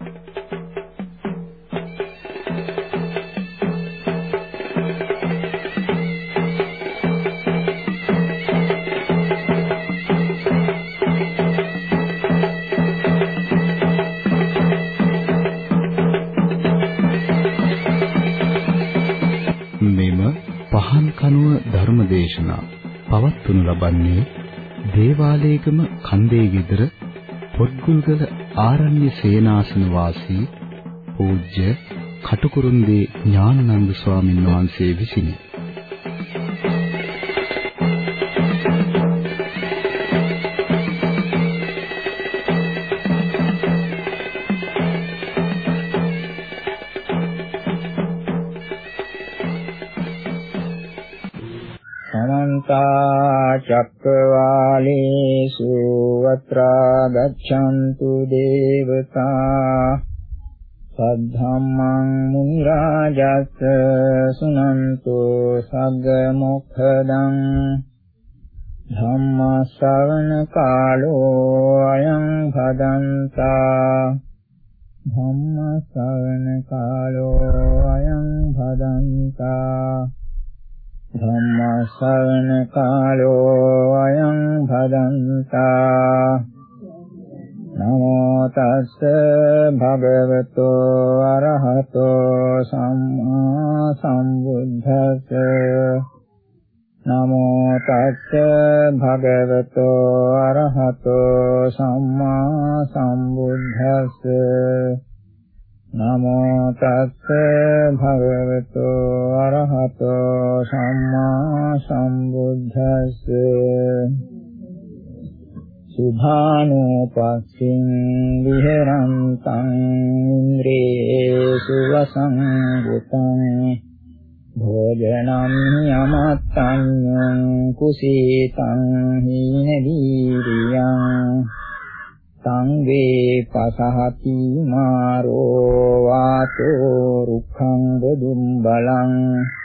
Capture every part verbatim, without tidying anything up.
ධර්මදේශනා පවත්වනු ලබන්නේ දේවාලේගම කන්දේ ගෙදර පොත්ගුල්ගල ආරණ්‍ය සේනාසන වාසී පූජ්‍ය කටුකුරුන්දී ඥානানন্দ ස්වාමීන් වහන්සේ විසිනි. චක්කවාලේසු අත්‍රා ගච්ඡන්තු දේවතා සද්ධම්මං මුනි රාජස්ස සුනන්තු සග්ග මොක්ඛදං ධම්ම ශ්‍රවණ කාලෝ අයං භදන්තා ධම්ම ශ්‍රවණ කාලෝ අයං භදන්තා ධම්ම ශ්‍රවණ කාලෝ අයං භදන්තා නමෝ තස්ස භගවතෝ අරහතෝ සම්මා සම්බුද්දස්ස නමෝ තස්ස භගවතෝ අරහතෝ සම්මා සම්බුද්දස්ස නමෝ තස්ස භගවතෝ අරහතෝ සම්මා සම්බුද්දස්ස සුභානෝපස්සින් විහෙරන්තං ඉන්ද්‍රේසු වසංගතං භෝජනං යමත්තං කුසීතං හීන දීරියං සංවේ පසහති මාරෝ වාතෝ රුක්ඛං දුම්බලං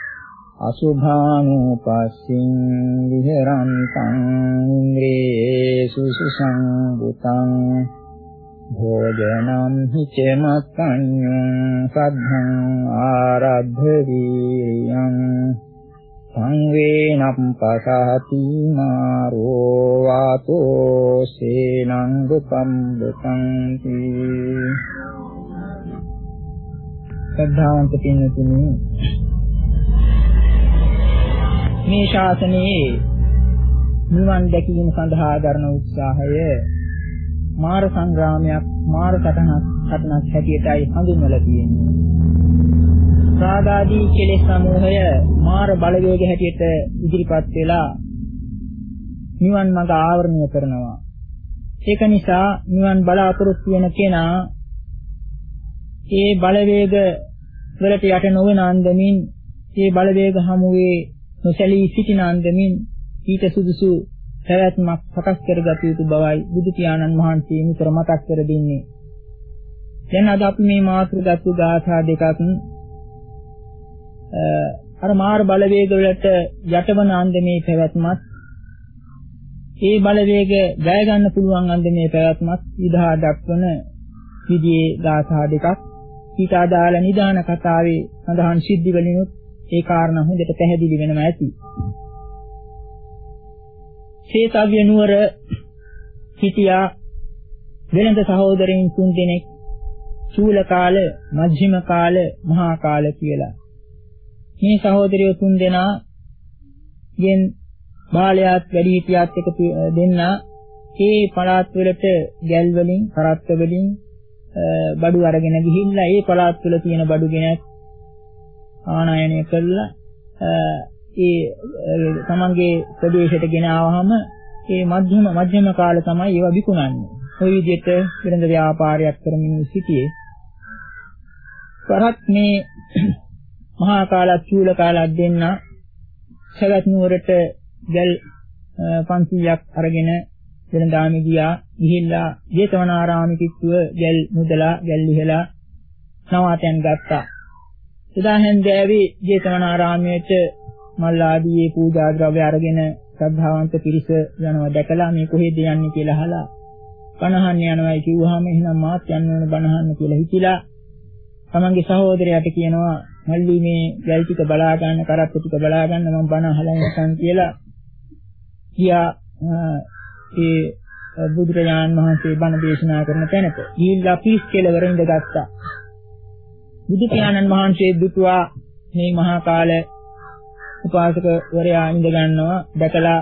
අසුභානුපස්සින් විහෙරන්තං ඉන්ද්‍රේසු සුසංගතං භෝජනං හිචමත්තං සද්ධං ආරද්ධ වීරියං සංවේනම් පසහති මාරෝ වාතෝ සේනං දුක්ඛං තී. සද්ධාන්ත පින්නතුනි, මේ ශාසනයේ නිවන් දැකීම සඳහා දරන උත්සාහය මාර සංග්‍රාමයක්, මාර සටනක් සටනක් හැටියටයි හඳුන්වලා තියෙන්නේ. රාගාදී කෙලෙස් සමූහය මාර බලවේග හැටියට ඉදිරිපත් වෙලා නිවන් මඟ ආවරණය කරනවා. ඒක නිසා නිවන් බලාපොරොත්තු වෙන කෙනා ඒ බලවේග වලට යට නොවන අන්දමින්, ඒ බලවේග හමුවේ නොසැලී සිටින අන්දමින් ඊට සුදුසු පැවැත්මක් සකස් කරගත යුතු බවයි බුදු පියාණන් වහන්සේ නිතර මතක් කර දෙන්නේ. දැන් අද අපි මේ මාතෘගත ගාථා දෙකක් අර මාර බලවේග වලට යටවන අන්දමේ පැවැත්මත්, ඒ බලවේග ජය ගන්න පුළුවන් අන්දමේ පැවැත්මත් විදහා දක්වන විදිහේ ගාථා දෙකක්. ඊට අදාළ නිදාන කතාවේ සඳහන් සිද්ධි වලිනුත් ඒ කාරණා හොඳට පැහැදිලි වෙනවා ඇති. සේතව්‍ය නුවර හිටියා වෙළඳ සහෝදරයන් තුන් දෙනෙක්, චූල කාල, මජ්ක්‍ධිම කාල, මහා කාල කියලා. මේ සහෝදරයෝ තුන් දෙනා ගෙන් බාලයාත් වැඩිහිටියාත් එක දෙන්නා ඒ පළාත් වලට ගැල් වලින්, කරත්ත වලින් බඩු අරගෙන ගිහිල්ලා ඒ පළාත් වල තියෙන බඩු ගෙන ආනයනය කළා. ඒ තමන්ගේ ප්‍රදේශයට ගෙන ආවහම ඒ මධ්‍යම මධ්‍යම කාල තමයි ඒවා විකුණන්නේ. ওই විදිහට වෙළඳ ව්‍යාපාරයක් කරමින් සිටියේ. කරත් මේ මහා කාලත් චූල කාලත් දෙන්න සවැත් නුවරට ගල් පන්සීයක් අරගෙන වෙනදාම ගියා. ගිහිල්ලා ජේතවනාරාම කිට්ටුව ගල් මුදලා ගල් ලිහලා නවාතැන් ගත්තා. එදා හැන්දෑවේ ජේතවනාරාමයට මල් ආදී පූජා ද්‍රව්‍ය අරගෙන ශ්‍රද්ධාවන්ත පිරිස යනවා දැකලා මේ කොහෙද යන්නේ කියලා අහලා බණහන්න යනවායි කිව්වහම එහෙනම් මාත් යන්න ඕන බණහන්න කියලා හිතිලා තමන්ගේ සහෝදරයාට කියනවා මල්ලි මේ ගැල් ටික බලා ගන්න කරත්ත ටික බලා ගන්න මම බණ අහලා ඉන්නම් කියලා කියා ඒ බුදුරජාණන් වහන්සේ බණ දේශනා කරන තැනට ගිහිල්ලා පීස් කෙළවර ඉඳගත්තා. බුදු පියාණන් වහන්සේ දුටුවා මේ මහා කාල උපාසකවරයා ඉඳ ගන්නවා දැකලා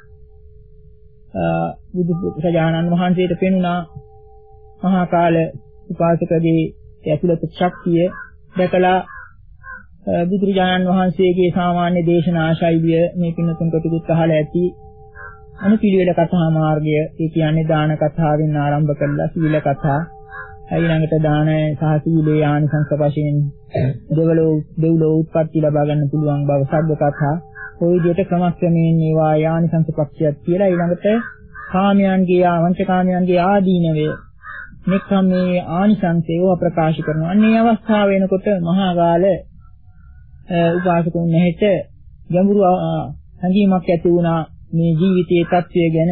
බුදු සජානන් වහන්සේට පෙනුණා මහා කාල උපාසකගේ ඇතුළත ශක්තිය දැකලා බුදුරජාණන් වහන්සේගේ සාමාන්‍ය දේශනා ශෛලිය මේ පින්නතුන් කොටුත් අහලා ඇති අනුපිළිවෙල කතා මාර්ගය ඒ කියන්නේ දාන කතාවෙන් ආරම්භ කළා සීල කතා ඊළඟට දාන සහ සීලේ ආනිසංස වශයෙන් දෙවලෝ දෙව්ලෝ උත්පත්ති ලබා ගන්න පුළුවන් බව සබ්බ කතා ඔය විදිහට ක්‍රමක්‍රමයෙන් ඒවා ආනිසංස පක්ෂයක් කියලා ඊළඟට කාමයන්ගේ ආවංච කාමයන්ගේ ආදීනවය මෙක්කම මේ ආනිසංසය ඒවා ප්‍රකාශ කරනවා. අන්නේ අවස්ථාව වෙනකොට මහා ගාල උපාසකුන් නැහිට ගැඹුරු සංගීමක් ඇති වුණා මේ ජීවිතයේ தත්වය ගැන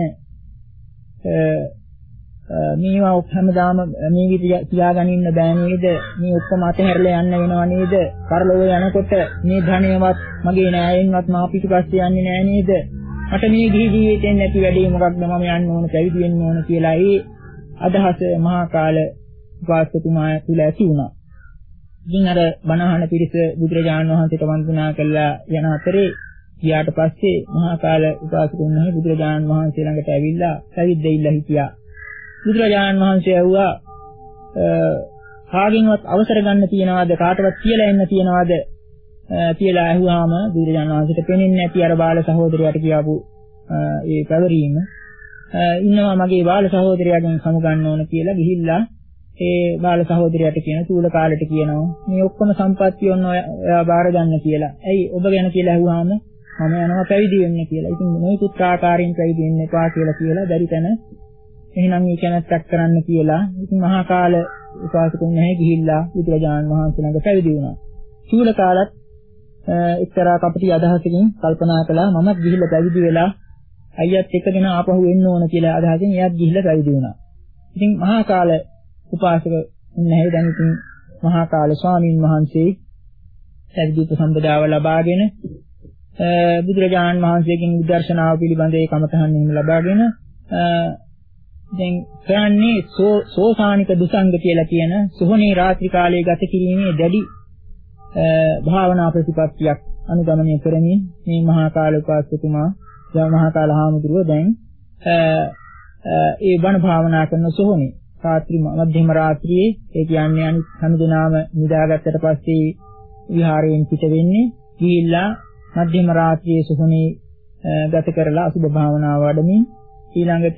මේවා හැමදාම මේ විදිහට තියාගෙන ඉන්න බෑ නේද මේ ඔක්කොම අතහැරලා යන්න වෙනව නේද පරලොව යනකොට මේ ධනයවත් මගේ නෑයෙන්වත් මා පිටුපස්සේ යන්නේ නෑ නේද මට මේ ගිහි ජීවිතෙන් නැති වැඩේ මොකක්ද මම යන්න ඕන පැවිදි වෙන්න ඕන කියලා ඒ අදහස මහා කාල උපාසකතුමා තුල ඇති වුණා. ඉතින් අර බණහන පිරිස බුදුරජාණන් වහන්සේට වන්දනා කළා යන අතරේ ගියාට පස්සේ මහා කාල උපාසකුන් නැහැ බුදුරජාණන් වහන්සේ ළඟට ඇවිල්ලා පැවිද්ද ඉල්ලා හිටියා. බුදුරජාණන් වහන්සේ ඇහුවා කාගෙන්වත් අවසර ගන්න තියනවාද කාටවත් කියලා එන්න තියනවාද කියලා ඇහුවාම බුදුරජාණන් වහන්සේට පෙනෙන්නේ නැති අර බාල සහෝදරයාට කියපු ඒ පැවරීම ඉන්නවා මගේ බාල සහෝදරයාගෙන් සමු ගන්න ඕන කියලා ගිහිල්ලා ඒ බාල සහෝදරයාට කියන සූල කාලෙට කියනවා මේ ඔක්කොම සම්පත්තිය ඔන්න ඔයා බාර ගන්න කියලා. ඇයි ඔබ ගැන කියලා ඇහුවාම මම යනවා පැවිදි වෙන්න කියලා. ඉතින් මේ පුත්‍රාකාරයෙන් පැවිදි වෙන්න එපා කියලා කියලා බැරි තැන එහෙනම් මේ කැමැත්තක් කරන්න කියලා. ඉතින් මහා කාල උපාසකුන් නැහැ ගිහිල්ලා බුදුරජාණන් වහන්සේ ළඟ පැවිදි වුණා. සූල කාලත් එක්තරා කපටි අදහසකින් කල්පනා කළා මමත් ගිහිල්ලා පැවිදි වෙලා අයියත් එක්කගෙන ආපහු එන්න ඕන කියලා අදහසින් එයාත් ගිහිල්ලා පැවිදි වුණා. ඉතින් මහා කාල උපාසක නැහැ දැන් ඉතින් මහා කාල ස්වාමීන් වහන්සේ පැවිදි උපසම්පදාව ලබාගෙන බුදුරජාණන් වහන්සේගෙන් විදර්ශනාව පිළිබඳ ඒ කමතහන් නිම ලබාගෙන දැන් කරන්නේ සෝසානික දුසංග කියලා කියන සෝහනේ රාත්‍රී කාලයේ ගත කිරීමේ දැඩි භාවනා ප්‍රතිපත්තියක් අනුගමනය කරමින් මේ මහා කාල උපාසකතුමා මහා කාල හාමුදුරුවෝ දැන් ඒ බණ භාවනා කරන සෝහනේ රාත්‍රී මධ්‍යම රාත්‍රියේ ඒ කියන්නේ අනිත් හැමදෙනාම නිදාගත්තට පස්සේ විහාරයෙන් පිට වෙන්නේ ගිහිල්ලා මධ්‍යම රාත්‍රියේ සෝහනේ ගත කරලා අසුභ භාවනාව වඩමින් ඊළඟට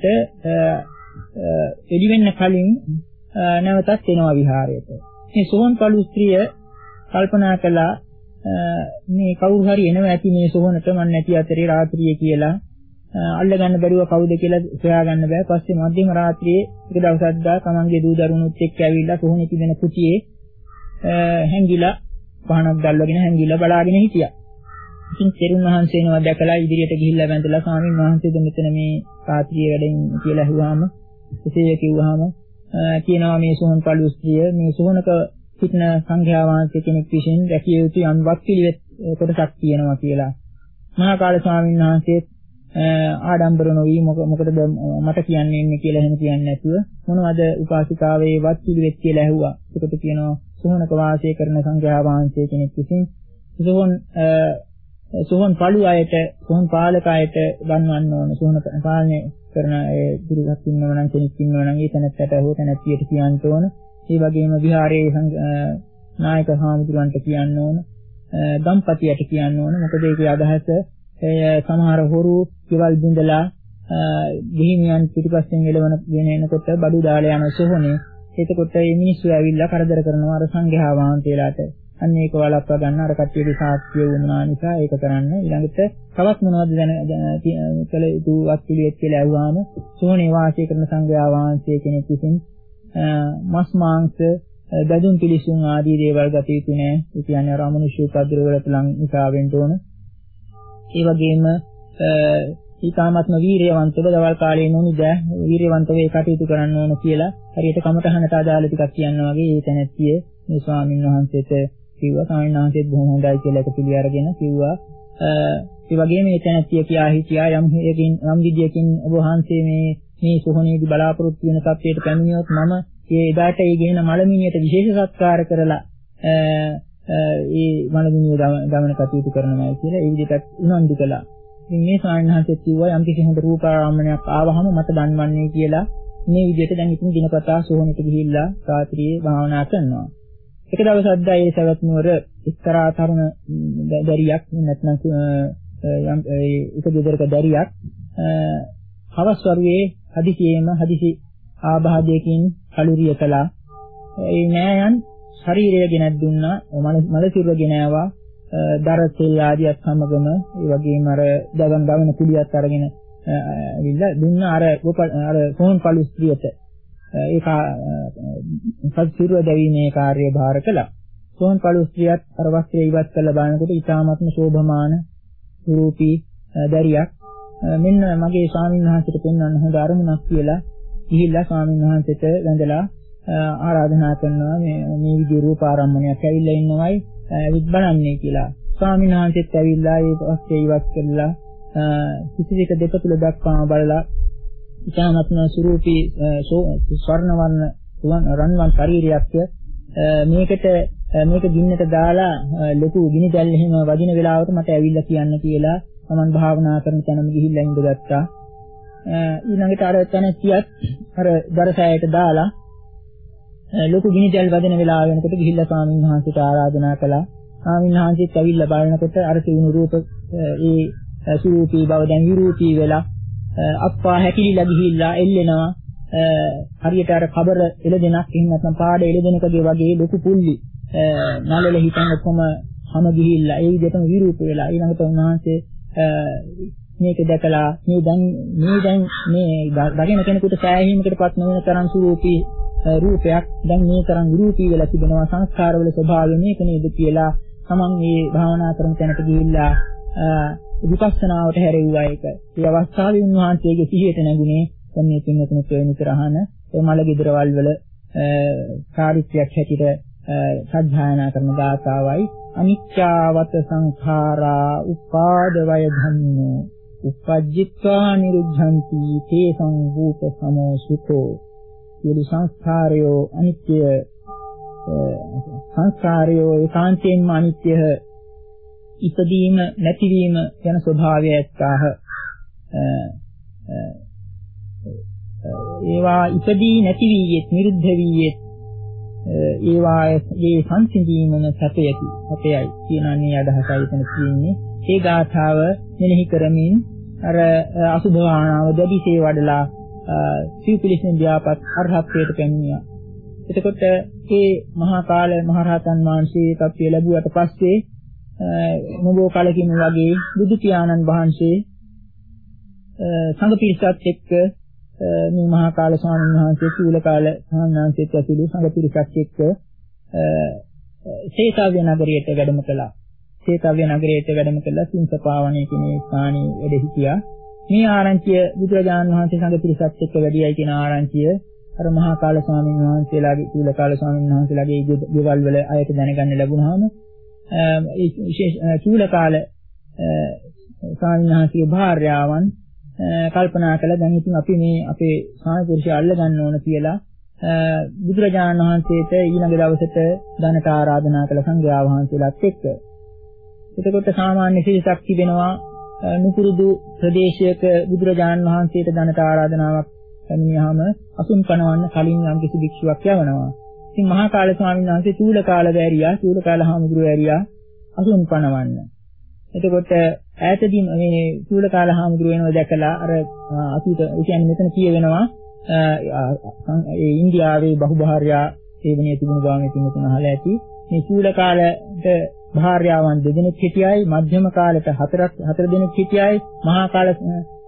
එළි වෙන්න කලින් නැවතත් එනවා විහාරයට. මේ සෝහන් පළු ස්ත්‍රිය කල්පනා කළා මේ කවුරු හරි එනවා ඇති මේ සෝහනට මන් නැති අතරේ රාත්‍රියේ කියලා අල්ලගන්න බැරුව කවුද කියලා හොයාගන්න බෑ. පස්සේ මධ්‍යම රාත්‍රියේ එක දවසක් දා තමන්ගේ දූ දරුණුත් එක්ක ඇවිල්ලා සෝහනේ තිබෙන කුටියේ හැංගිලා පහනක් දැල්වගෙන හැංගිලා බලාගෙන හිටියා. ඉතින් තෙරුන් වහන්සේනවා දැකලා ඉදිරියට ගිහිල්ලා වැඳලා ස්වාමීන් වහන්සේද මෙතන මේ රාත්‍රියේ වැඩින් කියලා අහුවාම එසේ කිව්වහම කියනවා මේ සෝහන් පළු ස්ත්‍රිය මේ සෝහනක සිටින සංඝයා වහන්සේ කෙනෙක් විසින් රැකිය යුතු යම් වක්පිළිවෙත් කොටසක් තියෙනවා කියලා. මහා කාල ස්වාමීන් වහන්සේ ආඩම්බර නොවි මොකටද මට කියන්නේ ඉන්නේ කියලා එහෙම කියන්නේ නැතුව මොනවද උපාසිකාවේ වක්පිළිවෙත් කියලා ඇහුවා. ඒකට කියනවා සෝහනක වාසය කරන සංඝයා වහන්සේ කෙනෙක් විසින් සෝහන් සෝහන් පළු අයට සෝහන් පාලක අයට ගන්වන්න ඕන සෝහන පාලනය කරන ඒ දුරක් ඉන්නව නම් කෙනෙක් ඉන්නව නම් ඒ තැනට හෝ තැනැත්තියට කියන්න ඕන. ඒ වගේම විහාරයේ නායක හාමුදුරන්ට කියන්න ඕන. දම්පතියට කියන්න ඕන. මොකද ඒකේ අදහස සමහර හොරු කෙවල් බින්දලා ගිහිමියන් පිටිපස්සෙන් එළවන වෙන එනකොට බඩු දාලා යන සෝහනේ. එතකොට මේ මිනිස්සු ඇවිල්ලා කරදර කරනවා අර සංඝයා වහන්සේලාට. අන්න ඒක වළක්වා ගන්න අර කට්ටියගේ සාක්ෂිය වුණා නිසා ඒක කරන්න. ඊළඟට තවත් මොනවද දැන කළ යුතු වස්තුලියෙත් කියලා ඇහුවාම සෝහනේ වාසය කරන සංඝයා වහන්සේ කෙනෙක් විසින් මස් මාංශ දදුන් පිළිසුන් ආදී දේවල් ගත යුතු නෑ. ඒ කියන්නේ අර අමනුෂ්‍ය උපද්‍රව වලට ලං නිසා වෙන්න ඕන. ඒ වගේම ඊ타ත්ම වීරියවන්තව දවල් කාලේ නොනිද වීරියවන්තව ඒ කටයුතු කරන්න ඕන කියලා හරියට කමටහනට අදාළ ටිකක් කියනවා වගේ ඒ තැනැත්තිය මේ ස්වාමීන් වහන්සේට කිව්වා. ස්වාමීන් වහන්සේත් බොහොම හොඳයි කියලා එක පිළි අරගෙන කිව්වා. ඒ වගේම මේ තැනැත්තිය කියා හිටියා යම් හේකින් යම් විදියකින් ඔබ වහන්සේ මේ මේ සෝහණේදී බලාපොරොත්තු වෙන තත්ත්වයට පැමිණියොත් මම ඒ එදාට ඒ ගෙන මලමිණියට විශේෂ සත්කාර කරලා ඒ මලමිණිය ගමන කටයුතු කරනවා කියලා ඒ විදිහට උනන්දු කළා. ඉතින් මේ ස්වාමීන් වහන්සේ කිව්වා යම් කිසි හොඳ රූපාරාමණයක් ආවහම මට දන්වන්නේ කියලා මේ විදිහට දැන් ඉතින් දිනපතා සෝහණෙට ගිහිල්ලා රාත්‍රියේ භාවනා කරනවා. එක දවසක් දා ඒ සවැත් නුවර එක්තරා තරුණ දැරියක් නැත්නම් යම් එක දෙදරක දැරියක් හවස් වරුවේ හදිසියෙම හදිසි ආබාධයකින් කලුරිය කළා. ඒ නෑයන් ශරීරය ගෙනත් දුන්නා, මල සිරුර ගෙනාවා, දර තෙල් ආදියත් සමගම ඒ වගේම අර දගම් ගවන කුලියත් අරගෙන ඇවිල්ලා දුන්න අර අර සෝන් පළු ස්ත්‍රියට ඒක සත්‍සිරුව දැවීමේ කාර්යය භාර කළා. සෝන් පළු ස්ත්‍රියත් අර වස්ත්‍රය ඉවත් කළ බලනකොට ඊටාත්ම ශෝභමාන රූපී දැරියක් මෙන්න මගේ ස්වාමීන් වහන්සේට පෙන්වන්න හොඳ අරමුණක් කියලා ගිහිල්ලා ස්වාමීන් වහන්සේට වැඳලා ආරාධනා කරනවා මේ මේ විදිහේ රූපාරම්මණයක් ඇවිල්ලා ඉන්නවයි විත් බලන්නේ කියලා. ස්වාමීන් වහන්සේත් ඇවිල්ලා ඒ වස්ත්‍රය ඉවත් කළා කිසිවික දෙපතුල දක්වාම බලලා ඉතාමත්ම සුරූපී ස්වර්ණ වර්ණ රන්වන් ශරීරයක් මේකට මේක ගින්නට දාලා ලොකු ගිනි දැල් එහෙම වදින වෙලාවට මට ඇවිල්ලා කියන්න කියලා මම භාවනා කරන තැනම ගිහිල්ලා ඉඳගත්තා. ඊළඟට අර තැනැත්තියත් අර දරසෑයට දාලා ලොකු ගිනි දැල් වදින වෙලාව වෙනකොට ගිහිල්ලා ස්වාමීන් වහන්සේට ආරාධනා කළා. ස්වාමීන් වහන්සේත් ඇවිල්ලා බලනකොට අර තියුණු රූප ඒ සුරූපී බව දැන් විරූපී වෙලා අප්පා හැකිලිලා ගිහිල්ලා එල්ලෙනවා. හරියට අර කබර එළදෙනක් එහෙම නැත්නම් පාඩ එළදෙනකගේ වගේ ලොකු පුල්ලි නළල හිටන් ඔක්කොම හැම ගිහිල්ලා ඒ විදිහටම විරූප වෙලා ඊළඟට උන්වහන්සේ මේක දැකලා මේ දැන් මේ දැන් මේ දකින කෙනෙකුට සෑහීමකටපත් නොවන තරම් සුරූපී රූපයක් දැන් මේ තරම් විරූපී වෙලා තිබෙනවා සංස්කාරවල ස්වභාවය මේක නේද කියලා තමන් මේ භාවනා කරන තැනට ගිහිල්ලා විපස්සනාවට හැරෙව්වා ඒක. ඒ අවස්ථාවේ උන්වහන්සේගේ සිහියට නැගුණේ මේ පින්වතුන්ට වෙනතර අහන ඒ මල ගිදරවල් වල චාරිත්‍රයක් හැටියට සත්‍යයනා කරන ගාථාවයි අනිච්චවත සංඛාරා උපාද වය ධම්මෝ උපජ්ජිත්වා නිරුද්ධಂತಿ තේ සංභූත සමෝසුතෝ. සියලු සංස්කාරයෝ අනිත්‍ය සංස්කාරයෝ ඒකාන්තයෙන්ම අනිත්‍ය ඉපදීම නැතිවීම යන ස්වභාවය ඇත්තාහ. ඒවා ඉපදී නැති වීයෙත් නිරුද්ධ වීයෙත් ඒවායේ සංසිඳීමම සැපයති සැපයයි කියනන්නේ අදහසයි එතන තියෙන්නේ. ඒ ගාථාව මෙනෙහි කරමින් අර අසුභානාව දෙවිසේ වඩලා සිව්පිලිසෙන් ව්‍යාපත් අරහත්ත්වයට පැමිණියා. එතකොට මේ මහා කාල මහරහතන් වහන්සේ තත්ත්වය ලැබුවට පස්සේ මොබෝ කලකින් වගේ බුදු පියාණන් වහන්සේ සංඝ පිරිසත් එක්ක මේ මහා කාල ස්වාමීන් වහන්සේ සූල කාල ස්වාමීන් වහන්සේත් ඇතුළු සංඝ පිරිසත් එක්ක සේතව්‍ය නගරයට වැඩම කළා. සේතව්‍ය නගරයට වැඩම කළා සිංසපාවණේ කියන ස්ථානයේ වැඩ සිටියා. මේ ආරංචිය බුදුරජාණන් වහන්සේ සංඝ පිරිසත් එක්ක වැඩියයි කියන ආරංචිය අර මහා කාල ස්වාමීන් වහන්සේලාගේ සූල කාල ස්වාමීන් වහන්සේලාගේ ගෙවල් වල අයට දැනගන්න ලැබුණාම ඒ විශේෂ සූල කාල ස්වාමීන් වහන්සේගේ භාර්යාවන් කල්පනා කළා දැන් ඉතින් අපි මේ අපේ ස්වාමි පුරුෂය අල්ල ගන්න ඕන කියලා බුදුරජාණන් වහන්සේට ඊළඟ දවසට ධනට ආරාධනා කළ සංඝයා වහන්සේලාත් එක්ක. එතකොට සාමාන්‍ය සිරිසක් තිබෙනවා නුපුරුදු ප්‍රදේශයක බුදුරජාණන් වහන්සේට ධනට ආරාධනාවක් පැමිණියාම අසුන් පනවන්න කලින් යම් කිසි භික්ෂුවක් යවනවා. ඉතින් මහා කාල ස්වාමීන් වහන්සේ චූල කාල වැරියා චූල කාල හාමුදුරුවෝ වැරියා අසුන් පනවන්න. එතකොට ඈතදී මේ චූල කාල හාමුදුරුවෝ වෙනව දැකලා අර අතීත කියන්නේ මෙතන කියවෙනවා ඒ ඉන්දියාවේ බහුභාර්යා සේවනයේ තිබුණු බව මේ තුන අහලා ඇති. මේ චූල කාලයට භාර්යාවන් දෙදෙනෙක් හිටියයි මධ්‍යම කාලයට හතරක් හතර දෙනෙක් හිටියයි මහා කාලයට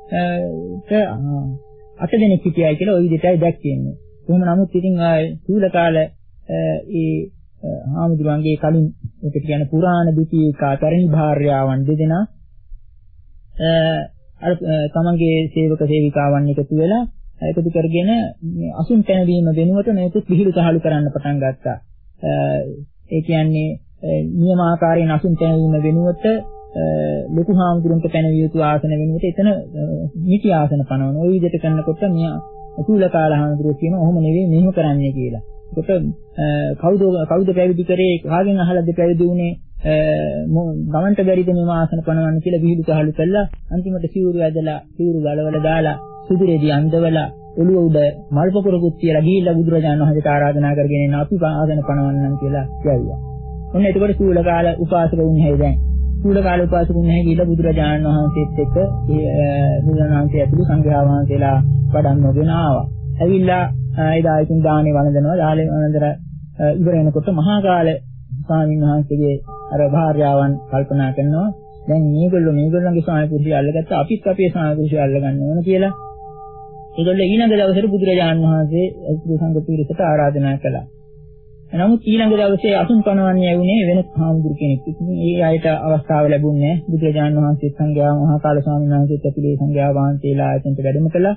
අට දෙනෙක් හිටියයි කියලා ওই විදිහටයි දැක්කෙන්නේ. කොහොම නමුත් ඉතින් චූල කාල ඒ හාමුදුරන්ගේ කලින් ඒකට කියන පුරාණ දුතිකා තරණි භාර්යාවන් දෙදෙනා අර තමන්ගේ සේවක සේවිකාවන් එකතු වෙලා එකතු කරගෙන අසුන් පැනවීම වෙනුවට මේක පිළිහිළු සහලු කරන්න පටන් ගත්තා. ඒ කියන්නේ නියමාකාරයෙන් අසුන් පැනවීම වෙනුවට ලොකු හාමුදුරන්ට පැනවිය යුතු ආසන වෙනුවට එතන නිති ආසන පනවන. ওই විදිහට කරනකොට මිය අතුලකාල හාමුදුරුවෝ කියන ඔහොම නෙවෙයි මෙහෙම කරන්නේ කියලා. ඒකට කවුද කවුද පැවිදි කරේ කාගෙන් අහලාද පැවිදි වුනේ ගමන්ට බැරිද මේ ආසන පනවන්න කියලා විහිළු සහලු කළා. අන්තිමට සිවුරු ඇදලා සිවුරු ගලවලා දාලා සුදුරේදී අඳවලා ඔළුව උඩ මල් පොකුරකුත් තියලා ගිහිල්ලා බුදුරජාණන් වහන්සේට ආරාධනා කරගෙන එන අපි ආසන පනවන්නම් කියලා කියුවා. ඔන්න එතකොට සූලකාල උපාසක වුණේ දැන්. සූලකාල උපාසක වුණේ ගිහිල්ලා බුදුරජාණන් වහන්සේත් එක්ක බුදුරජාණන් වහන්සේ ඇතුළු සංඝයා වහන්සේලා වඩම්මගෙන ආවා. ඇවිල්ලා එදා ඉතින් දානේ වළඳනවා. දානේ වළඳර ඉවර වෙනකොට මහා කාල ස්වාමීන් වහන්සේගේ අර භාර්යාවන් කල්පනා කරනවා දැන් මේගොල්ලෝ මේගොල්ලන්ගේ ස්වාමි පුරුෂය අල්ලගත්තා අපිත් අපේ ස්වාමි පුරුෂය අල්ලගන්න ඕන කියලා. ඒගොල්ලෝ ඊළඟ දවසට බුදුරජාණන් වහන්සේ අසුරු සංඝ පිරිසට ආරාධනා කළා. නමුත් ඊළඟ දවසේ අසුන් පනවන්නේ වුණේ වෙන හාමුදුරු කෙනෙක්. ඉතින් ඒ අයට අවස්ථාව ලැබුණේ නැහැ. බුදුරජාණන් වහන්සේ සංඝයා මහා කාල ස්වාමීන් වහන්සේත් ඇතුළේ සංඝයා වහන්සේලා එතනට වැඩම කළා.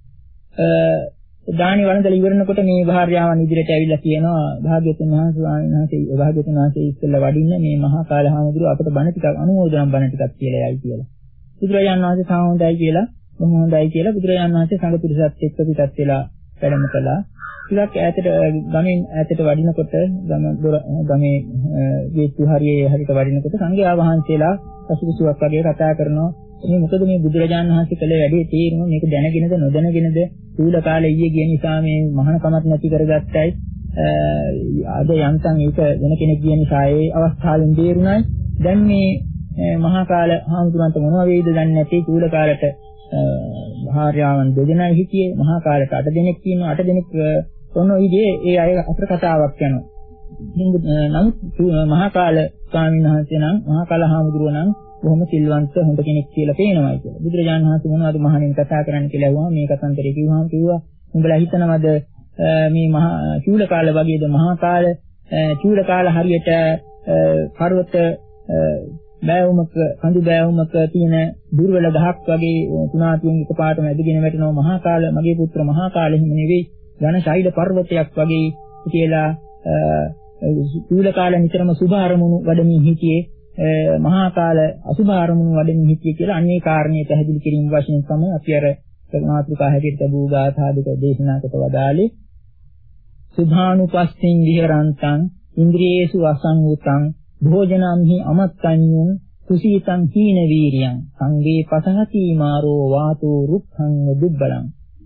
දානි වළඳලා ඉවරනකොට මේ භාර්යාවන් ඉදිරියට ඇවිල්ලා කියනවා භාග්‍යවතුන් වහන්සේ ස්වාමීන් වහන්සේ භාග්‍යවතුන් වහන්සේ ඉස්සෙල්ලා වඩින්න මේ මහා කාල හාමුදුරුව අපට බණ ටිකක් අනුමෝදන් බණ ටිකක් කියලා යයි කියලා. බුදුරජාණන් වහන්සේ සාහොඳයි කියලා මොහොඳයි කියලා බුදුරජාණන් වහන්සේ සංඝ පිරිසත් එක්ක පිටත් වෙලා වැඩම කළා. ටිකක් ඈතට ගමෙන් ඈතට වඩිනකොට ගම දොර ගමේ ගේට්ටු හරියේ හරියට වඩිනකොට සංඝයා වහන්සේලා පසුබිසුවක් වගේ කතා කරනවා. මේ මොකද මේ බුදුරජාණන් වහන්සේ කළ වැඩේ තේරුම මේක දැනගෙනද නොදැනගෙනද සූල කාලේ ඊයේ ගිය නිසා මේ මහානකමක් නැති කරගත්තයි අද යන්තම් ඒක වෙන කෙනෙක් ගිය නිසා ඒ අවස්ථාවෙන් බේරුණයි. දැන් මේ මහා කාල හාමුදුරන්ට මොනවා වෙයිද දන්නේ නැති සූල කාලයට භාර්යාවන් දෙදෙනයි හිටියේ මහා කාලයට අට දෙනෙක් ඉන්නවා අට දෙනෙක් ඔන්න ඔය විදිහේ ඒ අය අතර කතාවක් යනවා. නමුත් මහා කාල ස්වාමීන් වහන්සේ නම් මහා කාල හාමුදුරුවෝ නම් බොහොම සිල්වන්ත හොඳ කෙනෙක් කියලා පේනවා කියලා. බුදුරජාණන් වහන්සේ මොනවද මහණෙනි කතා කරන්න කියලා අහුවා. මේ කතන්දරේ කිව්වහම කිව්වා උඹලා හිතනවද මේ මහා චූල කාල වගේද මහා කාල චූල කාල හරියට පර්වත බෑවුමක කඳු බෑවුමක තියෙන දුර්වල ගහක් වගේ තුනාතුන් එකපාරටම ඇදගෙන වැටෙනවා මහා කාල මගේ පුත්‍ර මහා කාල හිම නෙවෙයි ඝන ශෛල පර්වතයක් වගේ කියලා චූල කාල නිතරම සුභ අරමුණු වඩමින් හිටියේ මහා කාල අසුභ අරමුණු වඩමින් හිටියේ කියලා අන්නේ කාරණේ පැහැදිලි කිරීම වශයෙන් තමයි අපි අර මාතෘකා හැටියට ලැබූ ගාථා දෙක දේශනා කොට වදාළේ. සුභානුපස්සින් විහරන්තං ඉන්ද්‍රියේසු අසංගතං භෝජනම්හි අමත්තඤ්ඤං කුසීතං හීන වීරියං සංගේ පසහති මාරෝ වාතෝ රුක්ඛං දුබ්බලං.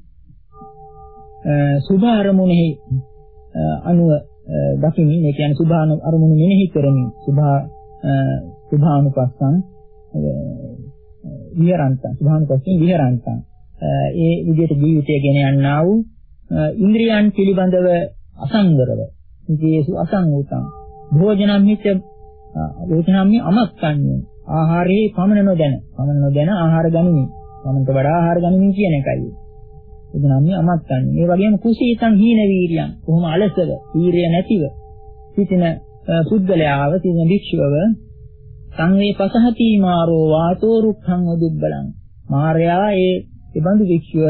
සුභ අරමුණෙහි අනුව දකිමින් ඒ කියන්නේ සුභ අරමුණු මෙනෙහි කරමින් සුභා සුභානුපස්සං විහරන්තං සුභානුපස්සෙන් විහරන්තං ඒ විදිහට ජීවිතය ගෙන යන්නා වූ ඉන්ද්‍රියයන් පිළිබඳව අසංවරව ඉතියේසු අසංගතං භෝජනම් හිත භෝජනම් අමස්සන්නේ ආහාරයේ පමණ නොදැන පමණ නොදැන ආහාර ගනිමි පමණට වඩා ආහාර ගනිමි කියන එකයි එදනම් අමස්සන්නේ ඒ වගේම කුසීතං හීන වීරියං කොහොම අලසව වීරිය නැතිව සිටින පුද්ගලයාව සිටින භික්ෂුවව සංවේ පසහති මාරෝ වාතෝ රුක්ඛං දුබ්බලං මාර්යා ඒ බඳු භික්ෂුව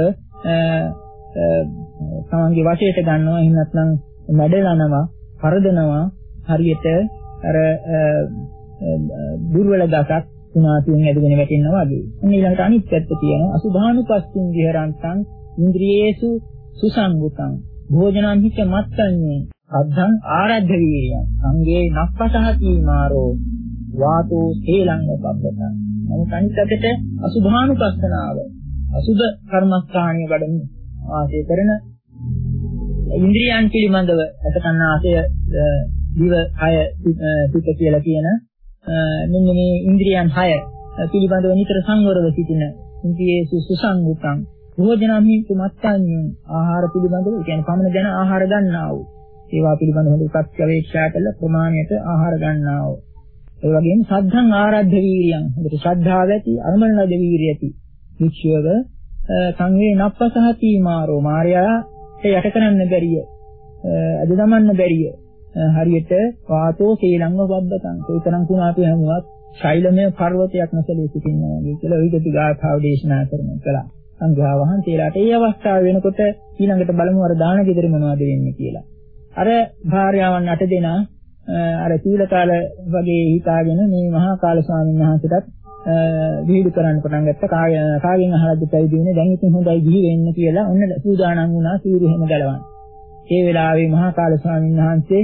තමන්ගේ වශයට ගන්නවා එහෙම නැත්නම් මැඩලනවා කරදනවා හරියට අර දුර්වල දසක් තුනාතුන් ඇදගෙන වැටෙනවා වගේ. අන්න ඊළඟට අනිත් පැත්ත තියෙනවා අසුභානුපස්සින් විහරන්තං ඉන්ද්‍රියේසු සුසංගතං භෝජනං හිත මත්තඤ්ඤේ අද්ධං ආරද්ධ වීර්යං සංගේ නප්පසහති මාරෝ වාතෝ සේලං වබ්බතං. නමුත් අනිත් පැත්තට අසුභානුපස්සනාව අසුභ කර්මස්ථානීය වැඩම වාසය කරන ඉන්ද්‍රියයන් පිළිබඳව අසකන්නාසය දිව කය සිත කියලා කියන මෙන්න මේ ඉන්ද්‍රියයන් හය පිළිබඳව නිතර සංවරව සිටින ඉන්ද්‍රියේ සුසංගතං භෝජනම්හි මත්තඤ්ඤං ආහාර පිළිබඳව කියන්නේ පමණ දැන ආහාර ගන්නා වූ ඒවා පිළිබඳව හොඳ ප්‍රත්‍යවේක්ෂා කළ ප්‍රමාණයට ආහාර ගන්නා වූ ඒ වගේම සද්ධං ආරද්ධ වීර්යං හොඳට ශ්‍රද්ධාව ඇති අනුමන ලද වීර්යය ඇති වික්ෂයව සංවේ නප්පසහති මාරෝ මාර්යා ඒ යට කරන්න බැරිය අද දමන්න බැරිය හරියට වාතෝ ශ්‍රීලංග වබ්බතං කොයිතරම් කුණාටු හැමුවත් ශෛලමය පර්වතයක් නැසලී සිටිනවා වගේ කියලා විගත ගාථාව දේශනා කරන කළා. සංඝයා වහන්සේලාට ඒ අවස්ථාව වෙනකොට ඊළඟට බලමු අර දාන ගෙදර මොනවද වෙන්නේ කියලා. අර භාර්යාවන් අට දෙනා අර සීලකාල වගේ හිතාගෙන මේ මහා කාල ස්වාමීන් වහන්සේටත් විහිළු කරන්න පටන් ගත්තා. කාගෙන් අහලාද පැවිදි වෙන්නේ? දැන් ඉතින් හොඳයි ගිහි වෙන්න කියලා ඔන්න සූදානම් වුණා සීරු හැම ගලවන්න. ඒ වෙලාවේ මහා කාල ස්වාමීන් වහන්සේ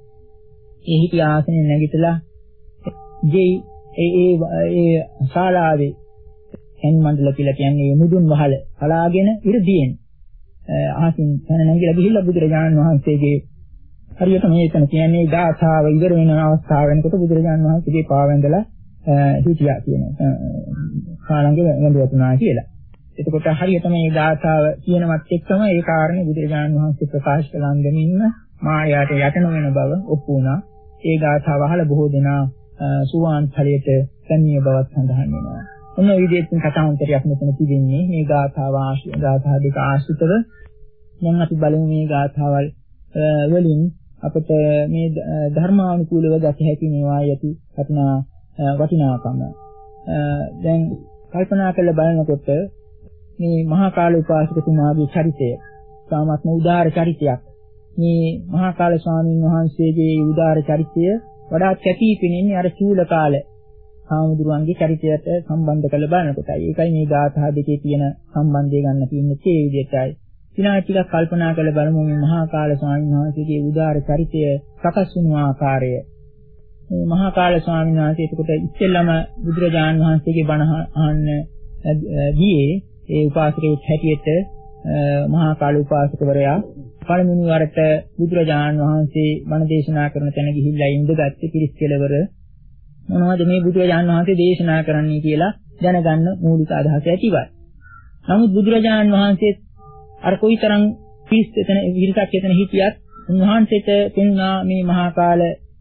ඒ හිටි ආසනෙ නැගිටලා ජී ඒ ඒ ඒ ශාලාවේ එන් මණ්ඩල කියලා කියන්නේ මුදුන් වහල පලාගෙන ඉරදීන් ආසින් තන නැගිලා ගිහිල්ලා බුදුරජාණන් වහන්සේගේ හරියට මේකන කියන්නේ ගාථාව ඉවර වෙන අවස්ථාව වෙනකොට බුදුරජාණන් වහන්සේගේ පාවෙන්දලා හිටියා කියන කාලංගේ වැඳවතුනා කියලා. එතකොට හරියට මේ ගාථාව කියනවත් එක්කම ඒ කාරණේ බුදුරජාණන් වහන්සේ ප්‍රකාශ කළාන්දම ඉන්න මායාට යට නොවන බව ඔප්පු වුණා. ඒ ගාථාව අහලා බොහෝ දෙනා සුවාන් ඵලයට පැමිණිය බවත් සඳහන් වෙනවා. ඔන්න ඔය විදිහට කතාන්තරයක් මෙතන තිබෙන්නේ මේ ගාථාව ආශ්‍රිත ගාථා දෙක ආශ්‍රිතව. දැන් අපි බලමු මේ ගාථාවල් වලින් අපට මේ ධර්මානුකූලව ගත හැකි මේවා යති වටිනා වටිනාකම. දැන් කල්පනා කරලා බලනකොට මේ මහා කාල උපාසකතුමාගේ චරිතය සාමත්ම උදාාර චරිතයක්. මේ මහා කාල ස්වාමීන් වහන්සේගේ උදාාර චරිතය වඩාත් කැපී පෙනෙන්නේ අර චූල කාල හාමුදුරුවන්ගේ චරිතයට සම්බන්ධ කරලා බලනකොටයි. ඒකයි මේ ගාථා දෙකේ තියෙන සම්බන්ධය ගන්න තියෙන්නේ ඒ විදිහටයි. ඊළඟට ටිකක් කල්පනා කරලා බලමු මේ මහා කාල ස්වාමීන් වහන්සේගේ උදාාර චරිතය සකස් වුණු ආකාරය. මේ මහා කාල ස්වාමීන් වහන්සේ එතකොට ඉස්සෙල්ලාම බුදුරජාණන් වහන්සේගේ බණ අහන්න ගියේ ඒ උපාසකෙක් හැටියට මහා කාල උපාසකවරයා පළමුව වරට බුදුරජාණන් වහන්සේ බණ දේශනා කරන තැන ගිහිල්ලා ඉඳගත්තේ පිරිස් කෙලවර මොනවද මේ බුදුරජාණන් වහන්සේ දේශනා කරන්නේ කියලා දැනගන්න මූලික අදහස ඇතිවයි. නමුත් බුදුරජාණන් වහන්සේ අර කොයිතරම් පිරිස් එතන විරිසක් එතන හිටියත් උන්වහන්සේට තේරුණා මේ මහා කාල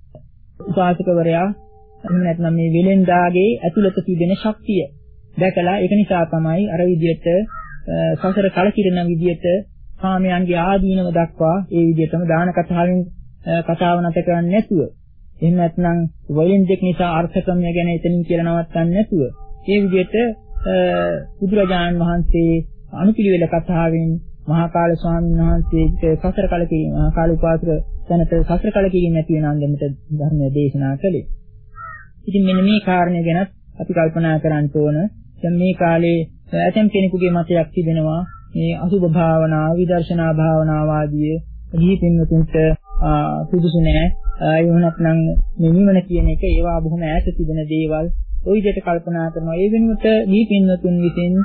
උපාසකවරයා එහෙම නැත්නම් මේ වෙලෙන්දාගේ ඇතුළත තිබෙන ශක්තිය දැකලා ඒක නිසා තමයි අර විදිහට සසර කලකිරෙන විදිහට කාමයන්ගේ ආදීනව දක්වා ඒ විදිහටම දාන කතාවෙන් කතාව නැත කරන්නේ නැතුව එහෙම නැත්නම් වෙලෙන්දෙක් නිසා අර්ථකම්ය ගැන එතනින් කියලා නවත්තන්නේ නැතුව ඒ විදිහට බුදුරජාණන් වහන්සේ අනුපිළිවෙල කතාවෙන් මහා කාල ස්වාමීන් වහන්සේට සසර කලකිරීම මහා කාල උපාසක තැනට සසර කලකිරීම නැති වෙන අන්දමට ධර්මය දේශනා කළේ. ඉතින් මෙන්න මේ කාරණය ගැන අපි කල්පනා කරන්න ඕන. දැන් මේ කාලේ ඇතම් කෙනෙකුගේ මතයක් තිබෙනවා මේ අසුභ භාවනාව, විදර්ශනා භාවනාව ආදී ගිහි පින්වතුන්ට සුදුසු නෑ. ඒ වුණත්නම් මේ නිවන කියන එක ඒවා බොහොම ඈත තිබෙන දේවල්. ওই විදිහට කල්පනා කරනවා. ඒ වෙනුවට ගිහි පින්වතුන් විසින්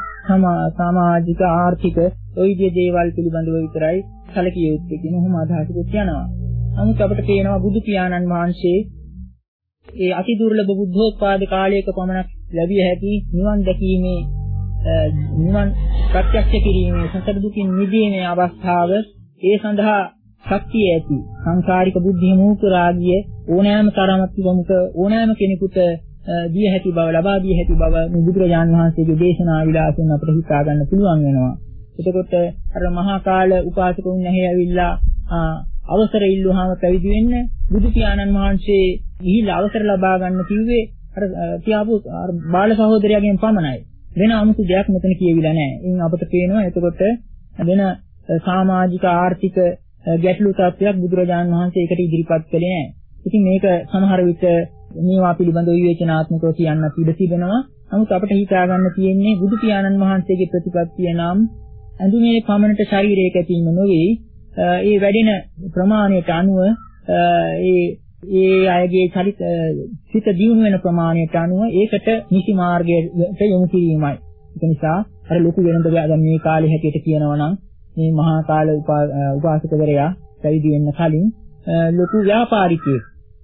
සමාජික ආර්ථික ওই විදිහේ දේවල් පිළිබඳව විතරයි සැලකිය යුත්තේ කියන හැම අදහසකුත් යනවා. නමුත් අපිට පේනවා බුදු පියාණන් වහන්සේ ඒ අති දුර්ලභ බුද්ධෝත්පාද කාලයක පමණක් ලැබිය හැකි නිවන් දැකීමේ නිවන් ප්‍රත්‍යක්ෂ කිරීමේ සසර දුකින් මිදීමේ අවස්ථාව ඒ සඳහා ශක්තිය ඇති සංසාරික බුද්ධිය මූකරාගිය ඕනෑම තරමක් තිබමුක ඕනෑම කෙනෙකුට දිය හැකි බව ලබා දිය හැකි බව මේ බුදුරජාණන් වහන්සේගේ දේශනා විලාසයෙන් අපිට හිතා ගන්න පුළුවන් වෙනවා. එතකොට අර මහා කාල උපාසකුන් නැහි ඇවිල්ලා අවසර ඉල්ලුවාම පැවිදි වෙන්න බුදු පියාණන් වහන්සේ ගිහිල්ලා අවසර ලබා ගන්න කිව්වේ අර කියාපු අර බාල සහෝදරයාගෙන් පමණයි. වෙන 아무තු දෙයක් මෙතන කියවිලා නැහැ. ඉතින් අපිට පේනවා එතකොට වෙන සමාජික ආර්ථික ගැටලු තත්ත්වයක් බුදුරජාණන් වහන්සේ ඒකට ඉදිරිපත් කළේ නැහැ. ඉතින් මේක සමහර විට මේවා පිළිබඳව විවේචනාත්මකව කියන්නත් ඉඩ තිබෙනවා. නමුත් අපිට හිතා ගන්න තියෙන්නේ බුදු පියාණන් වහන්සේගේ ප්‍රතිපත්තිය නම් ඇඳුමේ පමණට ශරීරයක ඇතිවීම නෙවෙයි ඒ වැඩෙන ප්‍රමාණයට අනුව ඒ ඒ අයගේ චරිත සිත දියුණු වෙන ප්‍රමාණයට අනුව ඒකට නිසි මාර්ගයට යොමු කිරීමයි. ඒක නිසා අර ලොකු වෙනද දැන් මේ කාලේ හැටියට කියනවා නම් මේ මහා කාල උපාසකවරයා පැවිදි වෙන්න කලින් ලොකු ව්‍යාපාරිකයෙක්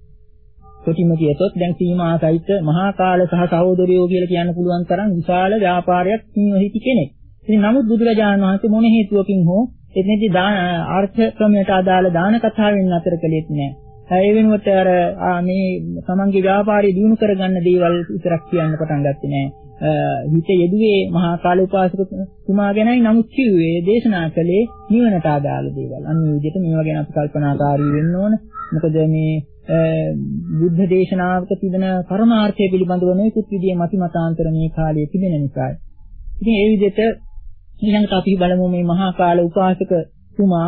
කොටිම කියතොත් දැන් සීමා සහිත මහා කාල සහ සහෝදරයෝ කියලා කියන්න පුළුවන් තරම් විශාල ව්‍යාපාරයක් හිටි කෙනෙක්. ඉතින් නමුත් බුදුරජාණන් වහන්සේ මොන හේතුවකින් හෝ එතනදී දාන ආර්ථ ක්‍රමයට අදාළ දාන කතාවෙන් අතර කළෙත් නෑ. ඒ වෙනුවට අර මේ තමන්ගේ ව්‍යාපාරය දියුණු කරගන්න දේවල් විතරක් කියන්න පටන් ගත්තේ නෑ. හිත යෙදුවේ මහා කාල උපාසකතුමා ගැනයි. නමුත් කිව්වේ දේශනා කළේ නිවනට අදාළ දේවල්. අන්න මේ විදිහට මේවා ගැන අපි කල්පනාකාරී වෙන්න ඕන. මොකද මේ බුද්ධ දේශනාවක තිබෙන පරමාර්ථය පිළිබඳව නොයෙකුත් විදිහේ මති මතාන්තර මේ කාලයේ තිබෙන නිසායි. ඉතින් ඒ විදිහට ඊළඟට අපි බලමු මේ මහා කාල උපාසක තුමා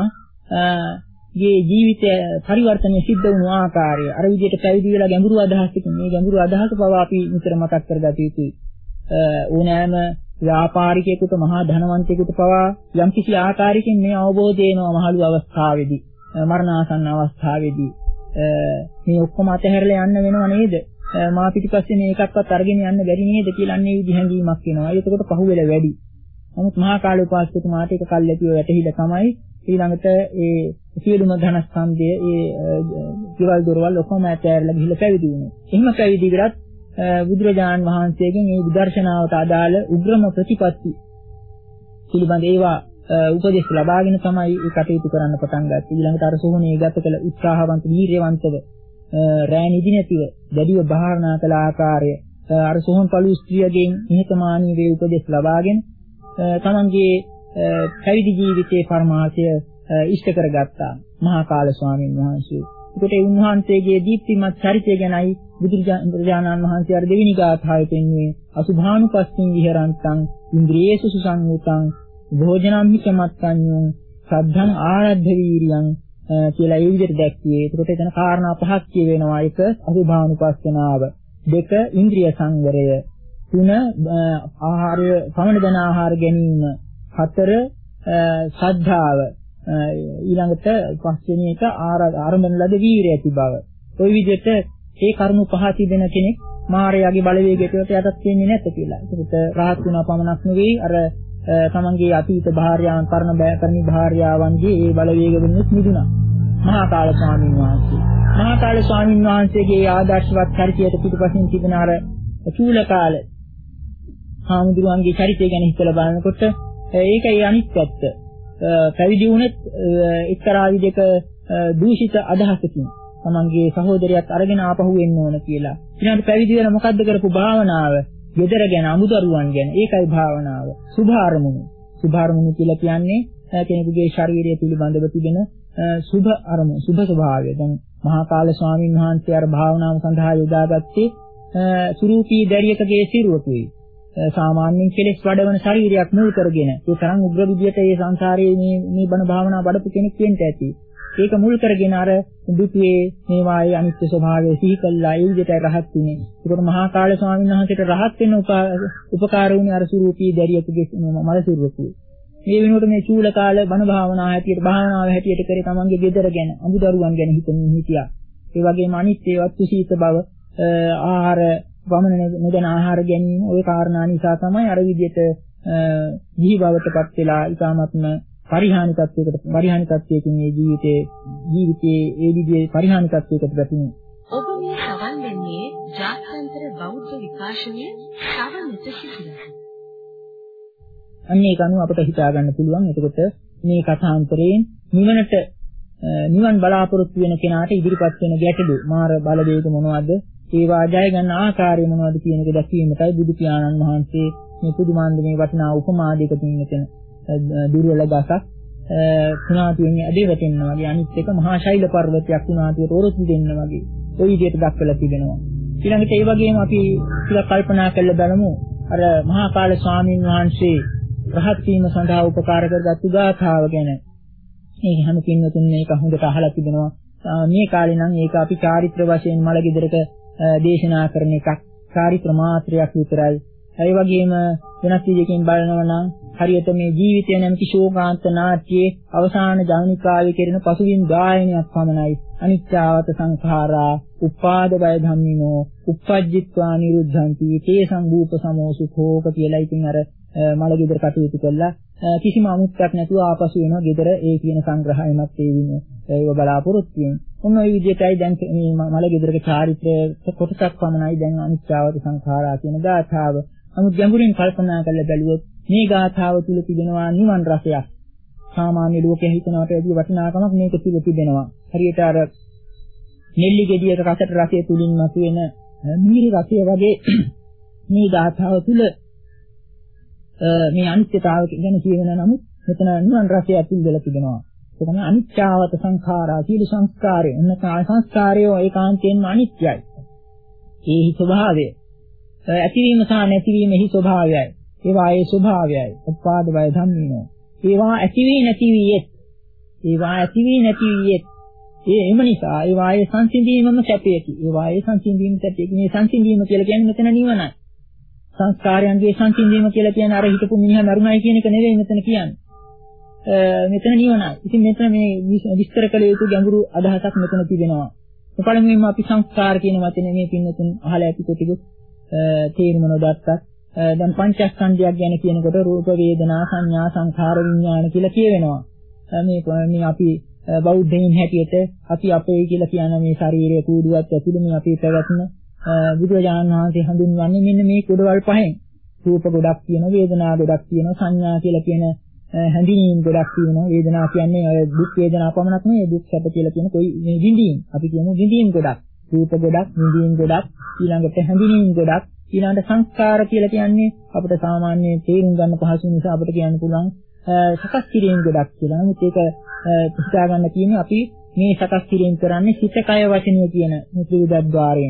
ගේ ජීවිතය පරිවර්තනය සිද්ධ වුණු ආකාරය. අර විදිහට පැවිදි වෙලා ගැඹුරු අදහසකින් මේ ගැඹුරු අදහස පවා අපි නිතර මතක් කරගත යුතුයි. ඕනෑම ව්‍යාපාරිකයෙකුට මහා ධනවන්තයෙකුට පවා යම්කිසි ආකාරයකින් මේ අවබෝධය එනවා මහලු අවස්ථාවේදී, මරණාසන්න අවස්ථාවේදී. මේ ඔක්කොම අතහැරලා යන්න වෙනව නේද? මා පිටිපස්සේ මේ එකක්වත් අරගෙන යන්න බැරි නේද කියලා අන්නේ විදිහ හැඟීමක් එනවා. ඒකට පහුවෙල වැඩි. නමුත් මහා කාල උපාසකතුමාට ඒක කල්ැතිව වැටහිලා තමයි ඊළඟට ඒ සියලුම ධනස්කන්ධය ඒ කිවල් දොරවල් ඔක්කොම ඇතෑරලා ගිහිල්ලා පැවිදි වුණා. එහෙම පැවිදි විරත් බුදුරජාණන් වහන්සේගෙන් මේ විදර්ශනාවට අදාළ උග්‍රම ප්‍රතිපත්ති පිළිබඳ ඒවා උපදෙස් ලබාගෙන තමයි ඒ කටයුතු කරන්න පටන් ගත්තේ. ඊළඟට අර සෝහනේ ගත කළ උත්සාහවන්ත වීර්යවන්තව රැ නිදි නැතිව දැඩිව භාවනා කළ ආකාරය අර සෝහන් පළු ස්ත්‍රියගෙන් නිහතමානී වේ උපදෙස් ලබාගෙන තමන්ගේ පැවිදි ජීවිතයේ පරමාර්ථය ඉෂ්ට කරගත්තා මහා කාල ස්වාමීන් වහන්සේ. ඒකට ඒ උන්වහන්සේගේ දීප්තිමත් චරිතය ගැනයි බුදුරජාණන් වහන්සේ අර දෙවෙනි ගාථාවේ පෙන්වන්නේ අසුභානුපස්සින් විහරන්තං ඉන්ද්‍රියේසු සුසංයුතං භෝජනම් හිතමත්ඤ්ඤං සද්ධං ආරද්ධ වීරියං කියලා ඒ විදිහට දැක්වියේ. ඒකට එතන කාරණා පහක් කියවෙනවා. එක අසුභානුපස්සනාව, දෙක ඉන්ද්‍රිය සංවරය, තුන ආහාරය පමණ දන ආහාර ගැනීම, හතර ශ්‍රද්ධාව, ඊළඟට පස්වෙනි එක ආරම්භන ලද වීරිය ඇති බව. ওই විදිහට ඒ කරුණු පහ තිබෙන කෙනෙක් මායාවේ බලවේගයට යටත් වෙන්නේ නැත කියලා. ඒකට රහත් වුණා පමණක් නෙවෙයි අර තමන්ගේ අතීත භාර්යාවන් පරණ බෑකරණි භාර්යාවන්ගේ ඒ බලවේග වෙනුත් මිදුණා. මහා කාල ස්වාමීන් වහන්සේ. මහා කාල ස්වාමීන් වහන්සේගේ ආදර්ශවත් චරිතයට පිටුපසින් තිබෙන අර චූල කාල හාමුදුරුවන්ගේ චරිතය ගැන හිතලා බලනකොට ඒකයි අනිත් පැත්ත. පැවිදි වුණත් එක්තරා විදිහක දූෂිත අදහසකින් තමන්ගේ සහෝදරයත් අරගෙන ආපහු එන්න ඕන කියලා. ඊළඟට පැවිදි වෙන මොකද්ද කරපු භාවනාව? ගෙදර ගැන, අමුදරුවන් ගැන. ඒකයි භාවනාව. සුභාරමුණු. සුභාරමුණු කියලා කියන්නේ කෙනෙකුගේ ශාරීරිය පිළිබඳව තිබෙන සුභ අරමුණු, සුභ ස්වභාවය. දැන් මහා කාල ස්වාමීන් වහන්සේ අර භාවනාව සඳහා යොදාගත්තේ සුරූපී දැරියකගේ සිරුවකුයි. සාමාන්‍යයෙන් කෙලෙස් වඩවන ශරීරයක් මුල් කරගෙන ඒ තරම් උග්‍ර විදියට මේ සංසාරයේ මේ මේ බණ භාවනා වඩපු කෙනෙක් වෙන්න ඇති. ඒක මුල් කරගෙන අර දුක්වේ මේවායේ අනිත්‍ය ස්වභාවය සිහි කළා ඒ විදිහට රහත් වුණේ. ඒකට මහා කාල ස්වාමීන් වහන්සේට රහත් වෙන්න උපකාර වුණේ අර සුරූපී දැරියකගේ මල සිරුරකුයි. මේ වෙනුවට මේ චූල කාල බණ භාවනා හැටියට භාවනාව හැටියට කරේ තමන්ගේ ගෙදර ගැන, අමුදරුවන් ගැන හිතමින් හිටියා. ඒ වගේම අනිත්‍යවත් කුසීත බව, ආහාර වමන නොදැන ආහාර ගැනීම ওই කාරණා නිසා තමයි අර විදිහට ජීවි බවටපත් වෙලා ඊටාත්ම පරිහානි තත්වයකට පරිහානි තත්වයකින් මේ ජීවිතේ ජීවිතයේ ඒ විදිහේ පරිහානි තත්වයකට වැටුනේ. ඔබ මේ සවන් දෙන්නේ ජාත්‍යන්තර බෞද්ධ විකාශනයේ සවනත සිදුවීම. අන්නේ කනුව අපට හිතා ගන්න පුළුවන්. එතකොට මේ කථාන්තරයෙන් නිවනට නිවන් බලාපොරොත්තු වෙන කෙනාට ඉදිරිපත් වෙන ගැටලු මාර බලවේග මොනවද? ඒවා ජය ගන්න ආකාරය මොනවද කියන එක දැක්වීමටයි බුදු පියාණන් වහන්සේ මේ පුදුමාන්දමේ වටිනා උපමා දෙකකින් මෙතන දුර්වල ගසක් කුණාටුවෙන් ඇදේ වැටෙනවා වගේ අනිත් එක මහා ශෛල පර්වතයක් කුණාටුවට ඔරොත්තු දෙන්න වගේ ওই විදිහට දක්වලා තිබෙනවා. ඊළඟට ඒ වගේම අපි ටිකක් කල්පනා කරලා බලමු අර මහා කාල ස්වාමීන් වහන්සේ රහත් වීම සඳහා උපකාර කරගත්තු ගාථාව ගැන. මේක හැම පින්වතුන් මේක හොඳට අහලා තිබෙනවා. මේ කාලේ නම් ඒක අපි චාරිත්‍ර වශයෙන් මල ගෙදරක දේශනා කරන එකක්. චාරිත්‍ර මාත්‍රයක් විතරයි. ඒ වගේම වෙනස් විදිහකින් බලනවා නම් හරියට මේ ජීවිතය නැමැති ශෝකාන්ත නාට්‍යයේ අවසාන ජවනිකාවේ කෙරෙන පසුබිම් ගායනයක් පමණයි. අනිත්‍යවත සංඛාරා උපාද බය ධම්මිනෝ uppajjitva niruddhanti තේසං භූප සමෝසුඛෝක කියලා ඉතින් අර මල ගෙදර කටයුතු කළා. කිසිම අමුත්තක් නැතුව ආපසු වෙනවා ගෙදර ඒ කියන සංග්‍රහයමත් ඒ විදිහේ ඒව බලාපොරොත්තු වෙන. ඔන්න ඔය විදිහටයි දැන් මේ මල ගෙදරක චාරිත්‍ර කොටසක් පමණයි දැන් අනිත්‍යවත සංඛාරා කියන ගාථාව. නමුත් ගැඹුරින් කල්පනා කරලා බැලුවොත් මේ ගාථාව තුල තිබෙනවා නිවන් රසයක්. සාමාන්‍ය ලෝකයේ හිතනවට වැඩි වටිනාකමක් මේක තුල තිබෙනවා. හරියට අර නෙල්ලි ගෙඩියක රසට රසය තුලින් මතුවෙන මිහිරි රසය වගේ මේ ගාථාව තුල මේ අනිත්‍යතාව ගැන කියවෙන නමුත් මෙතන නිවන් රසය ඇතුල් වෙලා තිබෙනවා. ඒක තමයි අනිත්‍යවත සංඛාරා සීල සංස්කාරය. එන්නකාය සංස්කාරය ඒකාන්තයෙන්ම අනිත්‍යයි. ඒහි ස්වභාවය. ඇතිවීම සහ නැතිවීමෙහි ස්වභාවයයි. ඒවායේ ස්වභාවයයි. උපාද වය ධම්මිනෝ. ඒවා ඇතිවී නැති වියෙත්. ඒවා ඇතිවී නැති වියෙත්. ඒ එම නිසා ඒවායේ සංසිඳීමම සැපයකි. ඒවායේ සංසිඳීම සැපයකි. මේ සංසිඳීම කියලා කියන්නේ මෙතන නිවනයි. සංස්කාරයන්ගේ සංසිඳීම කියලා කියන්නේ අර හිතපු මිනිහා මරුණයි කියන එක නෙවෙයි මෙතන කියන්නේ. මෙතන නිවනයි. ඉතින් මෙතන මේ විස්තර කළ යුතු ගැඹුරු අදහසක් මෙතන තිබෙනවා. පළමුවෙන්ම අපි සංස්කාර කියන වචනේ මේ පින්නතුන් අහලා ඇති කොටික තේරුම නොදත්තත් දැන් පංචස්කන්ධයක් ගැන කියනකොට රූප වේදනා සංඥා සංඛාර විඥාන කියලා කියවෙනවා. මේ මේ අපි බෞද්ධයින් හැටියට අපි අපේ කියලා කියන මේ ශරීරයේ කූඩුවක් ඇතුළේ මේ අපේ පැවැත්ම බුදුරජාණන් වහන්සේ හඳුන්වන්නේ මෙන්න මේ කුඩවල් පහෙන්. රූප ගොඩක් තියෙනවා, වේදනා ගොඩක් තියෙනවා, සංඥා කියලා කියන හැඳිනීම් ගොඩක් තියෙනවා. වේදනා කියන්නේ දුක් වේදනා පමණක් නෙවෙයි, දුක් සැප කියලා කියන කොයි විඳීම්. අපි කියමු විඳීම් ගොඩක්. රූප ගොඩක්, විඳීම් ගොඩක්, ඊළඟට හැඳිනීම් ගොඩක්, ඊළඟට සංස්කාර කියලා කියන්නේ අපිට සාමාන්‍ය තේරුම් ගන්න පහසු නිසා අපිට කියන්න පුළුවන් සකස් කිරීම ගොඩක් කියලා. නමුත් ඒක හිතා ගන්න කියන්නේ අපි මේ සකස් කිරීම කරන්නේ සිත කය වචනය කියන ත්‍රිවිධද්වාරයෙන්.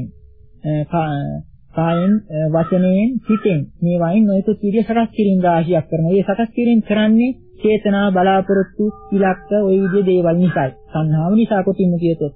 කායෙන් වචනයෙන් සිතෙන් මේ වයින් නොයෙකුත් විදිය සකස් කිරීම රාශියක් කරනවා. මේ සකස් කිරීම කරන්නේ චේතනා බලාපොරොත්තු ඉලක්ක ওই විදිහේ දේවල් නිසායි. සංහාව නිසා කොටින්ම කියතොත්.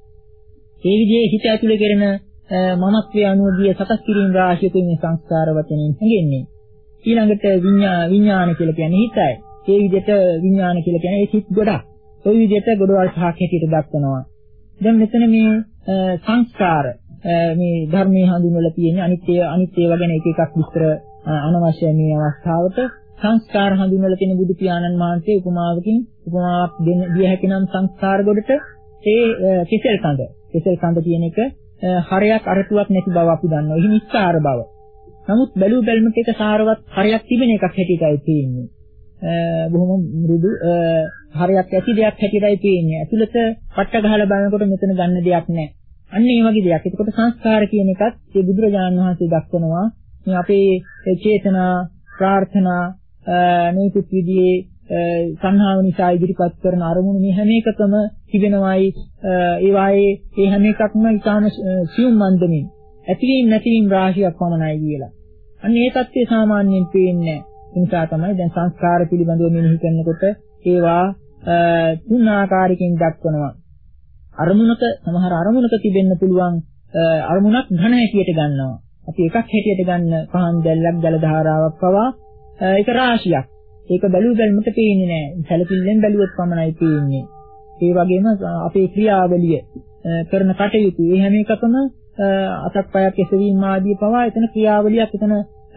ඒ විදිහේ හිත ඇතුලේ කරන මමත්වයේ අනුගිය සකස් කිරීම රාශියකින් මේ සංස්කාර වචනයෙන් හැඟෙන්නේ. ඊළඟට විඥාන කියලා කියන්නේ හිතයි. ඒ විදිහට විඥාන කියලා කියන්නේ ඒ හිත ගොඩක්. ওই විදිහට ගොඩවල් පහක් හැටියට දක්වනවා. දැන් මෙතන මේ සංස්කාර මේ ධර්මයේ හඳුන්වලා තියෙන අනිත්‍ය අනිත්‍ය වගේ එක එකක් විස්තර අනවශ්‍ය මේ අවස්ථාවට සංස්කාර හඳුන්වලා තියෙන බුදු පියාණන් වහන්සේ උපමාවකින් උපමාවක් දෙන්න දිය හැකි නම් සංස්කාර ගොඩට ඒ කෙසෙල් කඳ කෙසෙල් කඳ කියන එක හරයක් අරටුවක් නැති බව අපි දන්නවා. එහි නිස්සාර බව. නමුත් බැලු බැලමට එක සාරවත් හරයක් තිබෙන එකක් හැටියටයි තියෙන්නේ. බොහොම මෘදු හරයක් ඇති දෙයක් හැටියටයි තියෙන්නේ. ඇතුළත පට්ට ගහලා බලනකොට මෙතන ගන්න දෙයක් නැහැ. අන්න ඒ වගේ දෙයක්. ඒකට සංස්කාර කියන එකත් ඒ බුදුරජාණන් වහන්සේ දක්වනවා. මේ අපේ චේතනා, ප්‍රාර්ථනා මේ කුත් විදිහේ සංහාව නිසා ඉදිරිපත් කරන අරමුණු මේ හැම එකකම තිබෙනවායි ඒ වායේ ඒ හැම එකක්ම ඊටාම සියුම් මන්දමින් ඇතිවීම නැතිවීම රාශියක් පමණයි කියලා. අන්න ඒ தත්ත්වය සාමාන්‍යයෙන් පේන්නේ නැහැ. ඒ නිසා තමයි දැන් සංස්කාර පිළිබඳව මෙනෙහි කරනකොට ඒවා තුන් ආකාරයකින් දක්වනවා. අරමුණක සමහර අරමුණක තිබෙන්න පුළුවන් අරමුණක් ඝන හැටියට ගන්නවා. අපි එකක් හැටියට ගන්න පහන් දැල්ලක් ජල ධාරාවක් පවා ඒක රාශියක්. ඒක බැලුව බැලමට පේන්නේ නැහැ. සැලකිල්ලෙන් බැලුවොත් පමණයි පේන්නේ. ඒ වගේම අපේ ක්‍රියාවලිය කරන කටයුතු මේ හැම එකකම අතක් පයක් එසවීම ආදී පවා එතන ක්‍රියාවලියක් එතන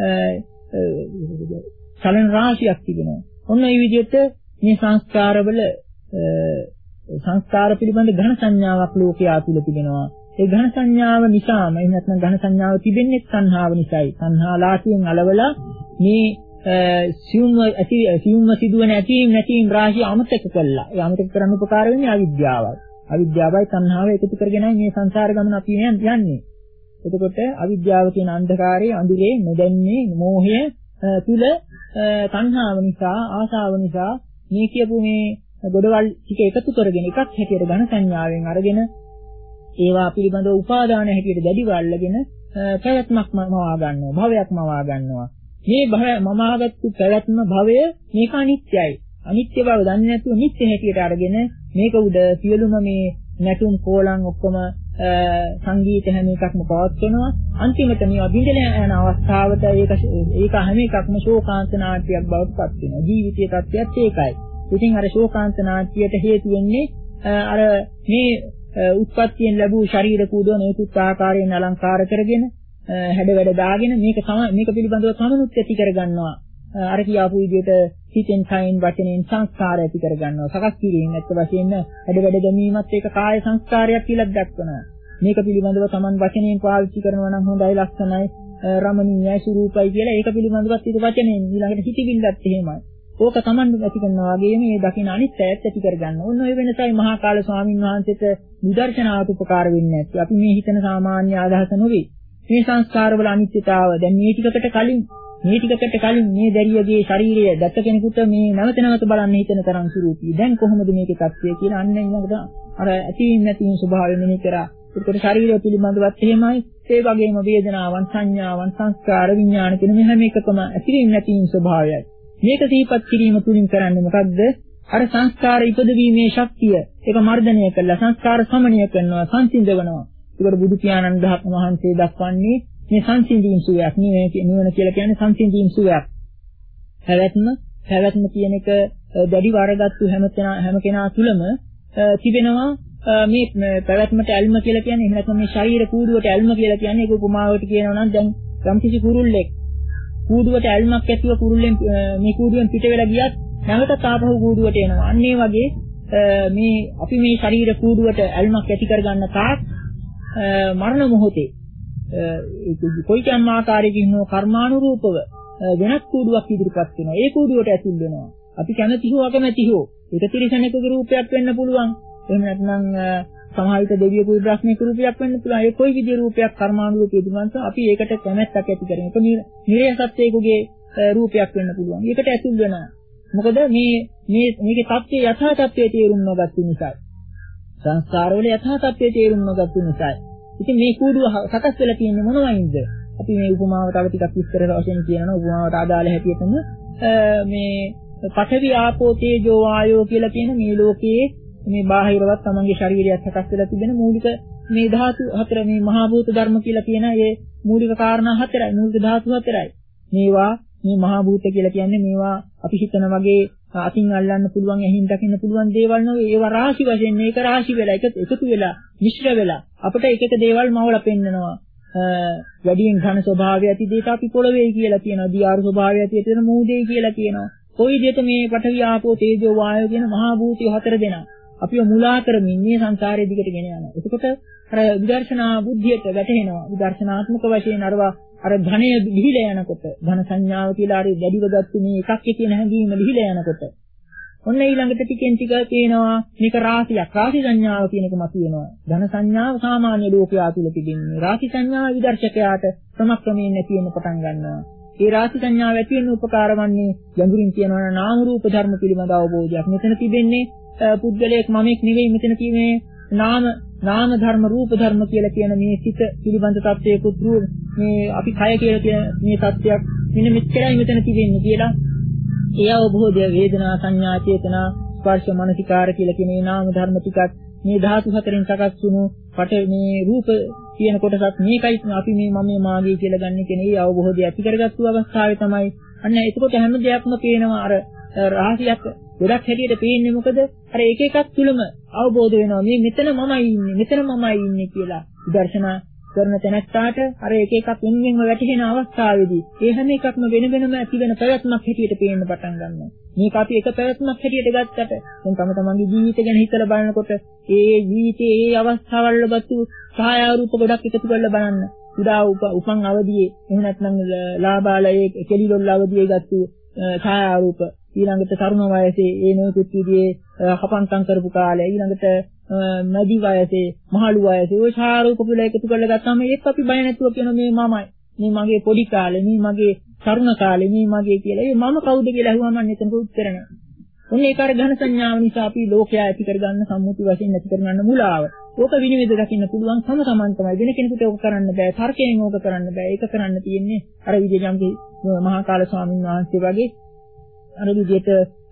චලන රාශියක් තිබෙනවා. ඔන්න ඒ විදිහට මේ සංස්කාරවල සංස්කාර පිළිබඳ ඝන සංඥාවක් ලෝකයේ තුල තිබෙනවා. ඒ ඝන සංඥාව නිසාම එහෙම නැත්නම් ඝන සංඥාව තිබෙන්නේ සංහාව නිසායි. සංහාලාසියෙන් අලවලා මේ සියුම්ව ඇති සියුම්ව සිදුවන ඇතීම් නැතිීම් රාශිය අමතක කළා. ඒ අමතක කරන්න උපකාර වෙන්නේ අවිද්‍යාවයි. අවිද්‍යාවයි තණ්හාව එකතු කරගෙනයි මේ සංසාර ගමන අපි යන්නේ. එතකොට අවිද්‍යාව කියන අන්ධකාරයේ අඳුරේ නොදැන්නේ මෝහය තුල තණ්හාව නිසා ආශාව නිසා මේ කියපු මේ ගොඩවල් ටික එකතු කරගෙන එකක් හැටියට ඝන සංඥාවෙන් අරගෙන ඒවා පිළිබඳව උපාදාන හැටියට දැඩිව අල්ලගෙන පැවැත්මක් මවා ගන්නවා භවයක් මවා ගන්නවා. මේ භවය මමාගත්තු පැවැත්ම භවය මේක අනිත්‍යයි. අනිත්‍ය බව දන්නේ නැතුව නිත්‍ය හැටියට අරගෙන මේක උඩ සියලුම මේ නැටුම් කෝලම් ඔක්කොම සංගීත හැම එකක්ම පවත්වනවා. අන්තිමට මේවා බිඳලා යන අවස්ථාවට ඒක ඒක හැම එකක්ම ශෝකාන්ත නාට්‍යයක් බවට පත් වෙනවා. ජීවිතයේ තත්ත්වයත් ඒකයි. ඉතින් අර ශෝකාන්ත නාට්‍යයට හේතු වෙන්නේ අර මේ උත්පත්තියෙන් ලැබූ ශරීර කූඩුව නොයෙකුත් ආකාරයෙන් අලංකාර කරගෙන හැඩ වැඩ දාගෙන මේක මේක පිළිබඳව තමනුත් ඇති කරගන්නවා. අර කියාපු විදිහට හිතෙන් කයින් වචනෙන් සංස්කාර ඇති කරගන්නවා. සකස් කිරීම ඇත්ත වශයෙන්ම හැඩ වැඩ ගැනීමත් ඒක කාය සංස්කාරයක් කියලා දක්වනවා. මේක පිළිබඳව Taman වචනෙන් පාවිච්චි කරනවා නම් හොඳයි ලස්සනයි රමණීයයි සුරූපයි කියලා ඒක පිළිබඳවත් ඒක වචනෙන් ඊළඟට හිතවිල්ලත් එහෙමයි. ඕක Taman ඇති කරනවා වගේම මේ දකින්න අනිත් ඇත්ත ඇති කරගන්න. ඔන්න ඔය වෙනසයි මහා කාල ස්වාමීන් වහන්සේට නිදර්ශනාවට උපකාර වෙන්නේ නැති. අපි මේ හිතන සාමාන්‍ය අදහස නෙවෙයි. මේ සංස්කාරවල අනිත්‍යතාව දැන් මේ ටිකකට කලින් මේ ටිකකට කලින් මේ දැරියගේ ශරීරය දැක්ක කෙනෙකුට මේ නැවත නැවත බලන්න හිතෙන තරම් සුරූපී. දැන් කොහොමද මේකේ තත්ත්වය කියලා අන්න ඊළඟට අර ඇතිවීම නැතිවීම ස්වභාවය මෙහි කරා. ඒකට ශරීරය පිළිබඳවත් එහෙමයි. ඒ වගේම වේදනාවන්, සංඥාවන්, සංස්කාර, විඥාන කියන මේ හැම එකකම ඇතිවීම නැතිවීම ස්වභාවයයි. මේක සිහිපත් කිරීම තුලින් කරන්නේ මොකක්ද? අර සංස්කාර ඉපදවීමේ ශක්තිය ඒක මර්ධනය කළා. සංස්කාර සමනය කරනවා, සංසිඳවනවා. ඒකට බුදු පියාණන් වහන්සේ දක්වන්නේ මේ සංසිඳීම් සුවයක් නෙවෙයි නිවන කියලා කියන්නේ සංසිඳීම් සුවයක්. පැවැත්ම පැවැත්ම කියන එක දැඩි වරගත්තු හැම කෙනා හැම කෙනා තුළම තිබෙනවා. මේ පැවැත්මට ඇල්ම කියලා කියන්නේ එහෙම නැත්නම් මේ ශරීර කූඩුවට ඇල්ම කියලා කියන්නේ ඒක උපමාවකට කියනවා නම් දැන් යම්කිසි කුරුල්ලෙක් කූඩුවට ඇල්මක් ඇතිව කුරුල්ලෙන් මේ කූඩුවෙන් පිට වෙලා ගියත් නැවත ආපහු කූඩුවට එනවා. අන්න ඒ වගේ මේ අපි මේ ශරීර කූඩුවට ඇල්මක් ඇති කරගන්න තාක් මරණ මොහොතේ ඒක කොයිතරම් ආකාරයකින් හෝ කර්මානුරූපව වෙනත් කූඩුවක් ඉදිරිපත් වෙනවා. ඒ කූඩුවට ඇතුල් වෙනවා. අපි කැමති හෝ අකමැති හෝ ඒක තිරිසනෙකුගේ රූපයක් වෙන්න පුළුවන්. එහෙම නැත්නම් සමහර විට දෙවියෙකුගේ බ්‍රහ්මයේ රූපයක් වෙන්න පුළුවන්. ඒ කොයි විදිහේ රූපයක් කර්මානුරූපී තිබුණාද අපි ඒකට කැමැත්තක් ඇති කරගෙන ඒක නිරය සත්‍යයකගේ රූපයක් වෙන්න පුළුවන්. ඒකට ඇතුල් වෙනවා. මොකද මේ මේ මේකේ தත්ත්වයේ යථා තත්ත්වයේ තේරුම් නොගත්තු නිසා. සංස්කාරවල යථා තත්ත්වයේ තේරුම් නොගත්තු නිසා. ඉතින් මේ කූඩුව සකස් වෙලා තියෙන්නේ මොනවයින්ද? අපි මේ උපමාව තව ටිකක් විස්තර වශයෙන් කියනවා. උපමාවට අදාළ හැටියටම මේ පඨවි ආපෝ තේජෝ වායෝ කියලා කියන මේ ලෝකයේ මේ බාහිරවත් තමන්ගේ ශරීරයත් සකස් වෙලා තිබෙන මූලික මේ ධාතු හතර මේ මහා භූත ධර්ම කියලා කියන ඒ මූලික කාරණා හතරයි මූලික ධාතු හතරයි. මේවා මේ මහා භූත කියලා කියන්නේ මේවා අපි හිතන වගේ අතින් අල්ලන්න පුළුවන් ඇහින් දකින්න පුළුවන් දේවල් නෙවෙයි. ඒවා රාශි වශයෙන් මේක රාශි වෙලා එකතු වෙලා මිශ්‍ර වෙලා අපිට එක එක දේවල් මවලා පෙන්නනවා. වැඩියෙන් ඝන ස්වභාවය ඇති දෙයට අපි පොළවේ කියලා කියනවා. දියාරු ස්වභාවය ඇති දෙයට මූදේ කියලා කියනවා. කොයි දෙයක මේ පඨවි ආපෝ තේජෝ වායෝ කියන මහා භූතය හතර දෙනා අපිව මුලා කරමින් මේ සංසාරයේ දිගට ගෙන යනවා. එතකොට අර විදර්ශනා බුද්ධියට වැටෙනවා. විදර්ශනාත්මක වශයෙන් අරවා අර ඝණය ලිහිලා යනකොට ඝන සංඥාව කියලා හරි දැඩිව ගත්ත මේ එකක් කියන හැඟීම ලිහිලා යනකොට ඔන්න ඊළඟට ටිකෙන් ටික පේනවා මේක රාශියක්. රාශි සංඥාව කියන එක මතුවෙනවා. ඝන සංඥාව සාමාන්‍ය ලෝකයා තුල තිබෙන්නේ. රාශි සංඥාව විදර්ශකයාට ක්‍රමක්‍රමයෙන් නැති වෙන්න පටන් ගන්නවා. ඒ රාශි සංඥාව ඇති වෙන උපකාර වන්නේ ගැඹුරින් කියනවා නාම රූප ධර්ම පිළිබඳ අවබෝධයක්. මෙතන තිබෙන්නේ පුද්ගලයෙක් මමෙක් නෙවෙයි මෙතන තියෙන්නේ නාම නාම ධර්ම රූප ධර්ම කියලා කියන මේ සිත පිළිබඳ තත්ත්වයකුත් මේ අපි කය කියලා කියන මේ තත්ත්වයක් මෙන්න මෙච්චරයි මෙතන තිබෙන්නේ කියලා ඒ අවබෝධය වේදනා සංඥා චේතනා ස්පර්ශ මනසිකාර කියලා කියන මේ නාම ධර්ම ටිකක් මේ ධාතු හතරෙන් සකස් වුණු කොට මේ රූප කියන කොටසක් මේකයි අපි මේ මම මාගේ කියලා ගන්න කියන ඒ අවබෝධය ඇති කරගත්තු අවස්ථාවේ තමයි අන්න එතකොට හැම දෙයක්ම පේනවා අර රහසියක් ගොඩක් හැටියට පේන්නේ මොකද අර එක එකක් තුලම අවබෝධ වෙනවා මේ මෙතන මමයි ඉන්නේ මෙතන මමයි ඉන්නේ කියලා විදර්ශනා කරන තැනට අර එක එකක් වෙනින්ම වැටහෙන අවස්ථාවේදී ඒ හැම එකක්ම වෙන වෙනම ඇති වෙන ප්‍රයත්නක් හැටියට පේන්න පටන් ගන්නවා මේක අපි එක ප්‍රයත්නක් හැටියට ගත්තට දැන් තම තමන්ගේ ජීවිතය ගැන හිතලා බලනකොට ඒ ජීවිතයේ ඒ අවස්ථාවල් වලත් ඡායා රූප ගොඩක් එකතු කරලා බලන්න උදා උපන් අවදියේ එහෙම නැත්නම් ලාභාලයේ කෙලිලොල් අවදියේ ගත්තු ඡායා රූප ඊළඟට තරුණ වයසේ ඒ නොයෙකුත් විදිහේ හපන්කම් කරපු කාලය ඊළඟට මැදි වයසේ මහලු වයසේ ওই ඡායාරූප පුල එකතු කරලා ගත්තාම ඒක අපි බය නැතුව කියන මේ මමයි මේ මගේ පොඩි කාලේ මේ මගේ තරුණ කාලේ මේ මගේ කියලා. ඒ මම කවුද කියලා අහුවම මම එතනට උත්තර නැහැ. ඔන්න ඒක අර ඝන සංඥාව නිසා අපි ලෝකයා ඇති කරගන්න සම්මුති වශයෙන් ඇති කරගන්න මුලාව. ඕක විනිවිද දකින්න පුළුවන් සම සමාන තමයි. වෙන කෙනෙකුට ඕක කරන්න බෑ. තර්කයෙන් ඕක කරන්න බෑ. ඒක කරන්න තියෙන්නේ අර විජයජම්ගේ මහා කාල ස්වාමීන් වහන්සේ වගේ අර විදිහට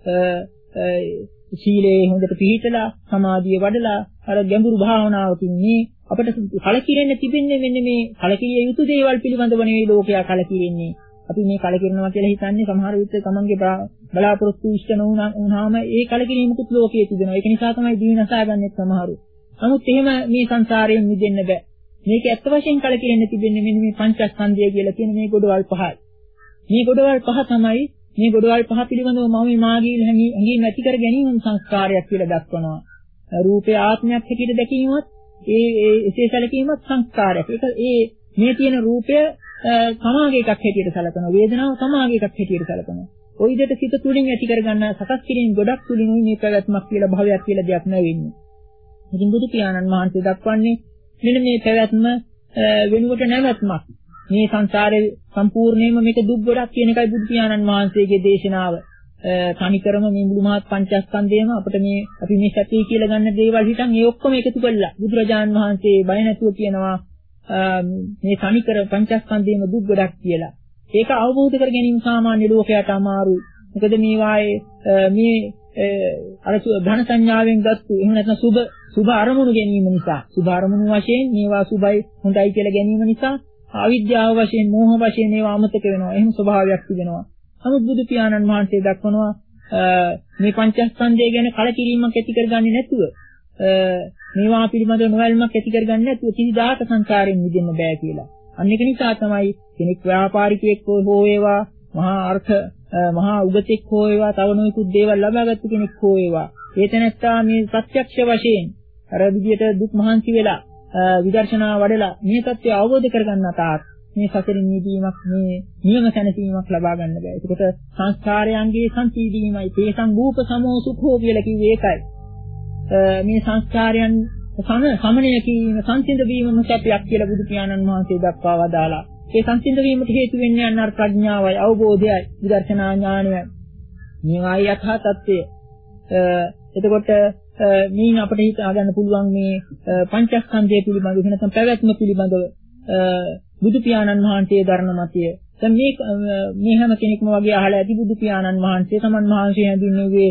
සීලේ හොඳට පිළිහිටලා සමාධිය වඩලා අර ගැඹුරු භාවනාවකින් මේ අපිට කලකිරෙන්න තිබෙන්නේ මෙන්න මේ කලකිරිය යුතු දේවල් පිළිබඳව නෙවෙයි ලෝකයා කලකිරෙන්නේ. අපි මේ කලකිරනවා කියලා හිතන්නේ සමහර විට තමන්ගේ බලාපොරොත්තු ඉෂ්ට නොවුනහම ඒ කලකිරීමකුත් ලෝකයේ තිබෙනවා. ඒක නිසා තමයි දිවිනසා ගන්නෙත් සමහරු. නමුත් එහෙම මේ සංසාරයෙන් මිදෙන්න බෑ. මේක ඇත්ත වශයෙන් කලකිරෙන්න තිබෙන්නේ මෙන්න මේ පංචස්කන්ධය කියලා කියන මේ ගොඩවල් පහයි. මේ ගොඩවල් පහ තමයි මේ ගොඩවල් පහ පිළිබඳව මම මාගේ හැඟීම් ඇති කර ගැනීම සංස්කාරයක් කියලා දක්වනවා. රූපේ ආත්මයක් හැටියට දැකීමත් ඒ ඒ එසේ සැලකීමත් සංස්කාරයක්. ඒක ඒ මේ තියෙන රූපය සමාගයේ එකක් හැටියට සැලකනවා. වේදනාව සමාගයේ එකක් හැටියට සැලකනවා. ওই විදිහට සිත තුළින් ඇති කර ගන්න සකස් කිරීම ගොඩක් තුළින් මේ පැවැත්මක් කියලා භවයක් කියලා දෙයක් නැවෙන්නේ. ඉතින් බුදු පියාණන් වහන්සේ දක්වන්නේ මෙන්න මේ පැවැත්ම වෙනුවට නැවැත්මක්. මේ සංසාරේ සම්පූර්ණයෙන්ම මේක දුක් ගොඩක් කියන එකයි බුදු පියාණන් වහන්සේගේ දේශනාව. තනිකරම මේ මුළු මහත් පංචස්කන්ධයම අපිට මේ අපි මේ සත්‍යය කියලා ගන්න දේවල් හිටන් ඒ ඔක්කොම එකතු කළා. බුදුරජාණන් වහන්සේ බය නැතුව කියනවා මේ තනිකර පංචස්කන්ධයම දුක් ගොඩක් කියලා. ඒක අවබෝධ කර ගැනීම සාමාන්‍ය ලෝකයට අමාරුයි. මොකද මේවායේ මේ අර ධන සංඥාවෙන් ගත්තු එහෙම නැත්නම් සුභ සුභ අරමුණු ගැනීම නිසා සුභ අරමුණු වශයෙන් මේවා සුභයි හොඳයි කියලා ගැනීම නිසා අවිද්‍යාව වශයෙන් මෝහ වශයෙන් ඒවා අමතක වෙනවා. එහෙම ස්වභාවයක් තිබෙනවා. නමුත් බුදු පියාණන් වහන්සේ දක්වනවා මේ පංචස්කන්ධය ගැන කලකිරීමක් ඇති කරගන්නේ නැතුව මේවා පිළිබඳව නොවැල්මක් ඇති කරගන්නේ නැතුව කිසිදාක සංසාරයෙන් මිදෙන්න බෑ කියලා. අන්න ඒක නිසා තමයි කෙනෙක් ව්‍යාපාරිකයෙක් හෝ වේවා මහා අර්ථ මහා උගතෙක් හෝ වේවා තව නොයෙකුත් දේවල් ලබාගත්තු කෙනෙක් හෝ වේවා ඒ තැනත්තා මේ ප්‍රත්‍යක්ෂ වශයෙන් අර විදියට දුක් මහන්සි වෙලා විදර්ශනා වඩලා මේ தත්ත්වය අවබෝධ කරගන්න තාක් මේ සසරින් මිදීමක් මේ නියම සැනසීමක් ලබා ගන්න බෑ. ඒකට සංස්කාරයන්ගේ සංසිඳීමයි තේසං රූප සමෝ සුඛෝ කියලා කිව්වේ ඒකයි. මේ සංස්කාරයන් සම සමනය කිරීම සංසිඳ වීමම සත්‍යයක් කියලා බුදු පියාණන් වහන්සේ දක්වා වදාලා. ඒ සංසිඳ වීමට හේතු වෙන්නේ අන්න ප්‍රඥාවයි අවබෝධයයි විදර්ශනා ඥානයයි. මේවායි යථා තත්ත්වය. එතකොට මේ අපිට හිතා ගන්න පුළුවන් මේ පංචස්කන්ධය පිළිබඳව නැත්නම් පැවැත්ම පිළිබඳව බුදු පියාණන් වහන්සේ ධර්ම මතය. දැන් මේ මේ හැම කෙනෙක්ම වගේ අහලා ඇති බුදු පියාණන් වහන්සේ තමන් වහන්සේ හැඳින්වුවේ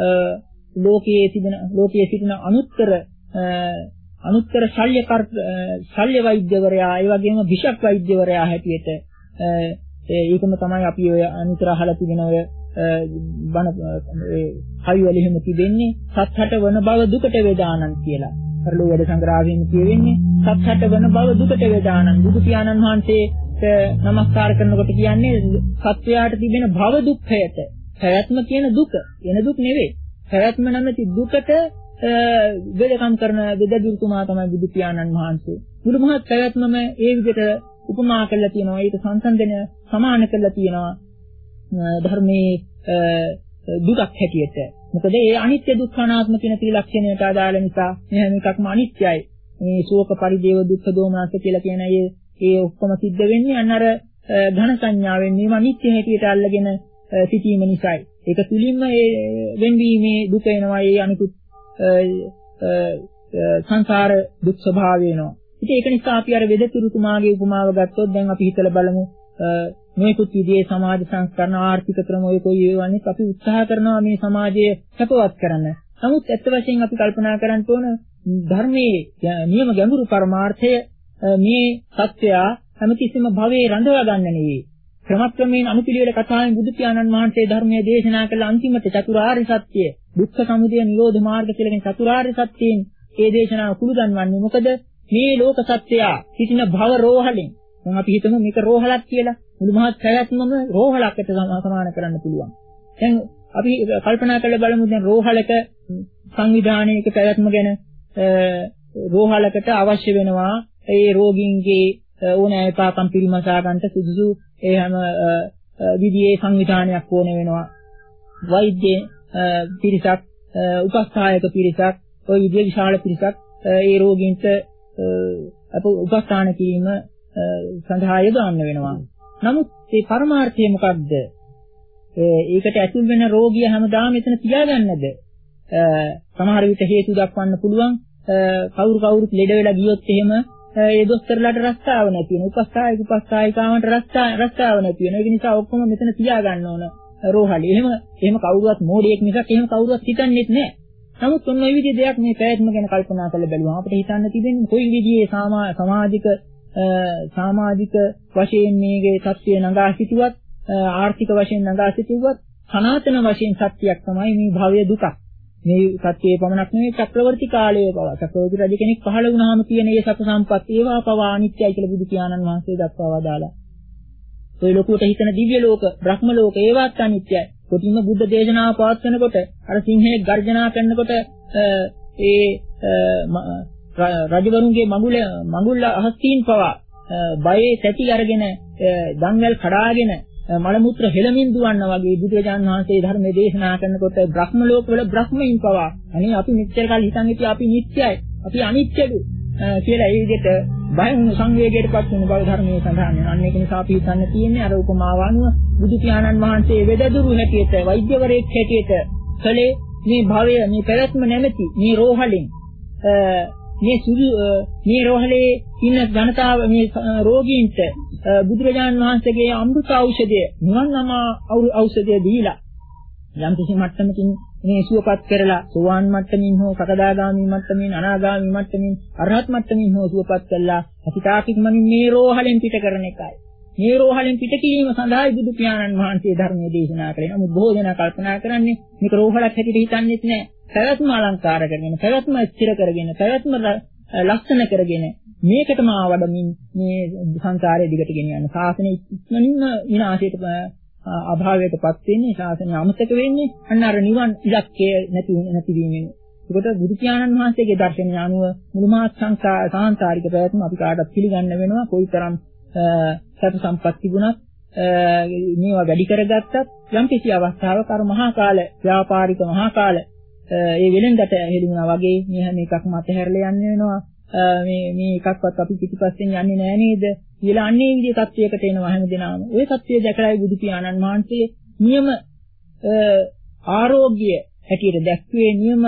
ලෝකයේ සිටින ලෝකයේ සිටින අනුත්තර අනුත්තර ශල්‍ය ශල්‍ය වෛද්‍යවරයා ඒ වගේම විෂක් වෛද්‍යවරයා හැටියට ඒකම තමයි අපි ඔය අනිතර අහලා තිබෙන ඔය බණ ඒ හයිවල එහෙම තිබෙන්නේ සත්හට වන බව දුකට වේදානන් කියලා. අරලෝ වැඩ සංග්‍රහයෙන් කියවෙන්නේ සත්හට වන බව දුකට වේදානන්. බුදු පියාණන් වහන්සේට নমස්කාර කරනකොට කියන්නේ සත්‍යයට තිබෙන භව දුක්ඛයට. පැවැත්ම කියන දුක. වෙන දුක් නෙවෙයි. පැවැත්ම නැමැති දුකට වෙදකම් කරන වෙදදුතුමා තමයි බුදු පියාණන් වහන්සේ. මුළු මහත් පැවැත්මම ඒ විදිහට උපමා කරලා තියෙනවා. ඒක සංසන්දනය සමාන කරලා තියෙනවා ධර්මයේ දුකක් හැටියට. මොකද ඒ අනිත්‍ය දුක්ඛ අනාත්ම කියන ත්‍රිලක්ෂණයට අදාළ නිසා මේ හැම එකක්ම අනිත්‍යයි. මේ ශෝක පරිදේව දුක්ඛ දෝමනස කියලා කියන ඒ ඒ ඔක්කොම සිද්ධ වෙන්නේ අන්න අර ධන සංඥාවෙන් මේව අනිත්‍ය හැටියට අල්ලගෙන සිටීම නිසායි. ඒක තුලින්ම ඒ වෙන්වීමේ දුක එනවා. ඒ අනිකුත් සංසාර දුක් ස්වභාවය වෙනවා. ඉතින් ඒක නිසා අපි අර වෙදතුරුතුමාගේ උපමාව ගත්තොත් දැන් අපි හිතලා බලමු මේකුත් විදිහේ සමාජ සංස්කරණ ආර්ථික ක්‍රම ඔය කොයි ඒවානේ අපි උත්සාහ කරනවා මේ සමාජය සපවත් කරන්න. නමුත් ඇත්ත වශයෙන් අපි කල්පනා කරන්න ඕන ධර්මයේ නියම ගැඹුරු පරමාර්ථය මේ සත්‍යය හැමතිස්සෙම භවයේ රඳවා ගන්න නෙවෙයි. ක්‍රමක්‍රමයෙන් අනුපිළිවෙල කතාවෙන් බුදු පියාණන් වහන්සේ ධර්මයේ දේශනා කළ අන්තිමට චතුරාර්ය සත්‍ය, දුක්ඛ සමුදය නිරෝධ මාර්ග කියලා කියන චතුරාර්ය සත්‍යයෙන් මේ දේශනාව කුළු ගන්වන්නේ. මොකද මේ ලෝක සත්‍යය සිටින භව රෝහලෙන් මම අපි හිතමු මේක රෝහලක් කියලා. මුළු මහත් පැවැත්මම රෝහලකට සමාන කරන්න පුළුවන්. දැන් අපි කල්පනා කරලා බලමු දැන් රෝහලක සංවිධානයක පැවැත්ම ගැන. රෝහලකට අවශ්‍ය වෙනවා ඒ රෝගීන්ගේ ඕනෑ පාකම් පිරිමසා ගන්නට සුදුසු ඒ හැම විදිහේ සංවිධානයක් ඕන වෙනවා. වෛද්‍ය පිරිසක්, උපස්ථායක පිරිසක්, ওই විදිහේ විශාල පිරිසක් ඒ රෝගීන්ට උපස්ථාන කිරීම සඳහා යොදවන්න වෙනවා. නමුත් මේ පරමාර්ථය මොකක්ද? ඒකට ඇතුල් වෙන රෝගිය හැමදාම එතන තියාගන්නද? සමහර විට හේතු දක්වන්න පුළුවන්. කවුරු කවුරුත් ලෙඩ වෙලා ගියොත් එහෙම ඒ දොස්තරලාට රස්තාව නැති වෙන. උපස්ථායක උපස්ථායිකාවන්ට රස්තා රස්තාව නැති වෙන. ඒක නිසා ඔක්කොම මෙතන තියාගන්න ඕන රෝහලේ. එහෙම එහෙම කවුරුවත් මෝඩයෙක් මිසක් එහෙම කවුරුවත් හිතන්නේත් නැහැ. නමුත් ඔන්න ඔය විදිහේ දෙයක් මේ පැවැත්ම ගැන කල්පනා කරලා බැලුවම අපිට හිතන්න තිබෙන්නේ කොයි විදිහේ සමාජික සමාජික වශයෙන් මේගේ සත්‍ය නගා සිටුවත් ආර්ථික වශයෙන් නගා සිටුවත් සනාතන වශයෙන් සත්‍යයක් තමයි මේ භවය දුක. මේ සත්‍යයේ පමණක් නෙවෙයි චක්‍රවර්ති කාලයේ පවා චක්‍රවර්ති රජ කෙනෙක් පහළ වුණාම තියෙන ඒ සත්‍ය සම්පත් ඒවා පවා අනිත්‍යයි කියලා බුදු පියාණන් වහන්සේ දක්වා වදාලා. ඔය ලෝකයට හිතන දිව්‍ය ලෝක, බ්‍රහ්ම ලෝක ඒවත් අනිත්‍යයි. කොටින්ම බුද්ධ දේශනාව පවත්වනකොට අර සිංහයෙක් ගර්ජනා කරනකොට ඒ රජවරුන්ගේ මඟුල මඟුල් අහස්තින් පවා බයේ තැටි අරගෙන දන්වැල් කඩාගෙන මල මුත්‍ර හෙළමින් දුවන්නා වගේ බුදුරජාණන් වහන්සේ ධර්මයේ දේශනා කරනකොට බ්‍රහ්ම ලෝකවල බ්‍රහ්මයින් පවා අනේ අපි මෙච්චර කල් හිතන් හිටියා අපි නිත්‍යයි අපි අනිත්‍යද කියලා ඒ විදිහට බය වුණු සංවේගයටපත් වුණු බව ධර්මයේ සඳහන් වෙනවා. අන්න ඒක නිසා අපි හිතන්න තියෙන්නේ අර උපමාව අනුව බුදු පියාණන් වහන්සේ වෙදදුරු හැටියට වෛද්‍යවරයෙක් හැටියට කලේ මේ භවය මේ පැවැත්ම නැමැති මේ රෝහලෙන් මේ සුදු මේ රෝහලේ ඉන්න ජනතාව මේ රෝගීන්ට බුදුරජාණන් වහන්සේගේ අමෘත ඖෂධය නිවන් නම ඖෂධය දීලා යම් කිසි මට්ටමකින් මේ සුවපත් කරලා සෝවාන් මට්ටමින් හෝ සකදාගාමී මට්ටමින් අනාගාමී මට්ටමින් අරහත් මට්ටමින් හෝ සුවපත් කළා අතිතාකිකමනින් මේ රෝහලෙන් පිට කරන එකයි. මේ රෝහලෙන් පිට කිරීම සඳහායි බුදු පියාණන් වහන්සේ ධර්මයේ දේශනා කළේ. නමුත් බොහෝ දෙනා කල්පනා කරන්නේ මේක රෝහලක් හැටියට හිතන්නේත් නැහැ. පැවැත්ම අලංකාර කරගෙන, පැවැත්ම ස්ථිර කරගෙන, පැවැත්ම ලක්ෂණ කරගෙන මේකටම ආවඩමින් මේ සංසාරයේ දිගට ගෙන යන ශාසනය ඉක්මනින්ම විනාශයට අභාවයටපත් වෙන්නේ, ශාසනය අමතක වෙන්නේ අන්න අර නිවන් ඉලක්කය නැති නැති වීමෙන්. ඒකට බුදු පියාණන් වහන්සේගේ දර්ශනය අනුව මුළුමහත් සංසාර සාන්තාරික ප්‍රයත්න අපි කාටත් පිළිගන්න වෙනවා. කොයිතරම් සතු සම්පත් තිබුණත් මේවා වැඩි කරගත්තත් යම් කිසි අවස්ථාවක අර මහා කාල ව්‍යාපාරික මහා කාල ඒ වෙලෙන්දට හෙළුණා වගේ මේ හැම එකක්ම අතහැරලා යන්න වෙනවා. මේ මේ එකක්වත් අපි පිටිපස්සෙන් යන්නේ නෑ නේද කියලා අන්නේ විදිහේ තත්වයකට එනවා හැමදෙනාම. ওই තත්වය දැකලායි බුදු පියාණන් වහන්සේ නියම ආරෝග්‍ය හැටියට දැක්වේ නියම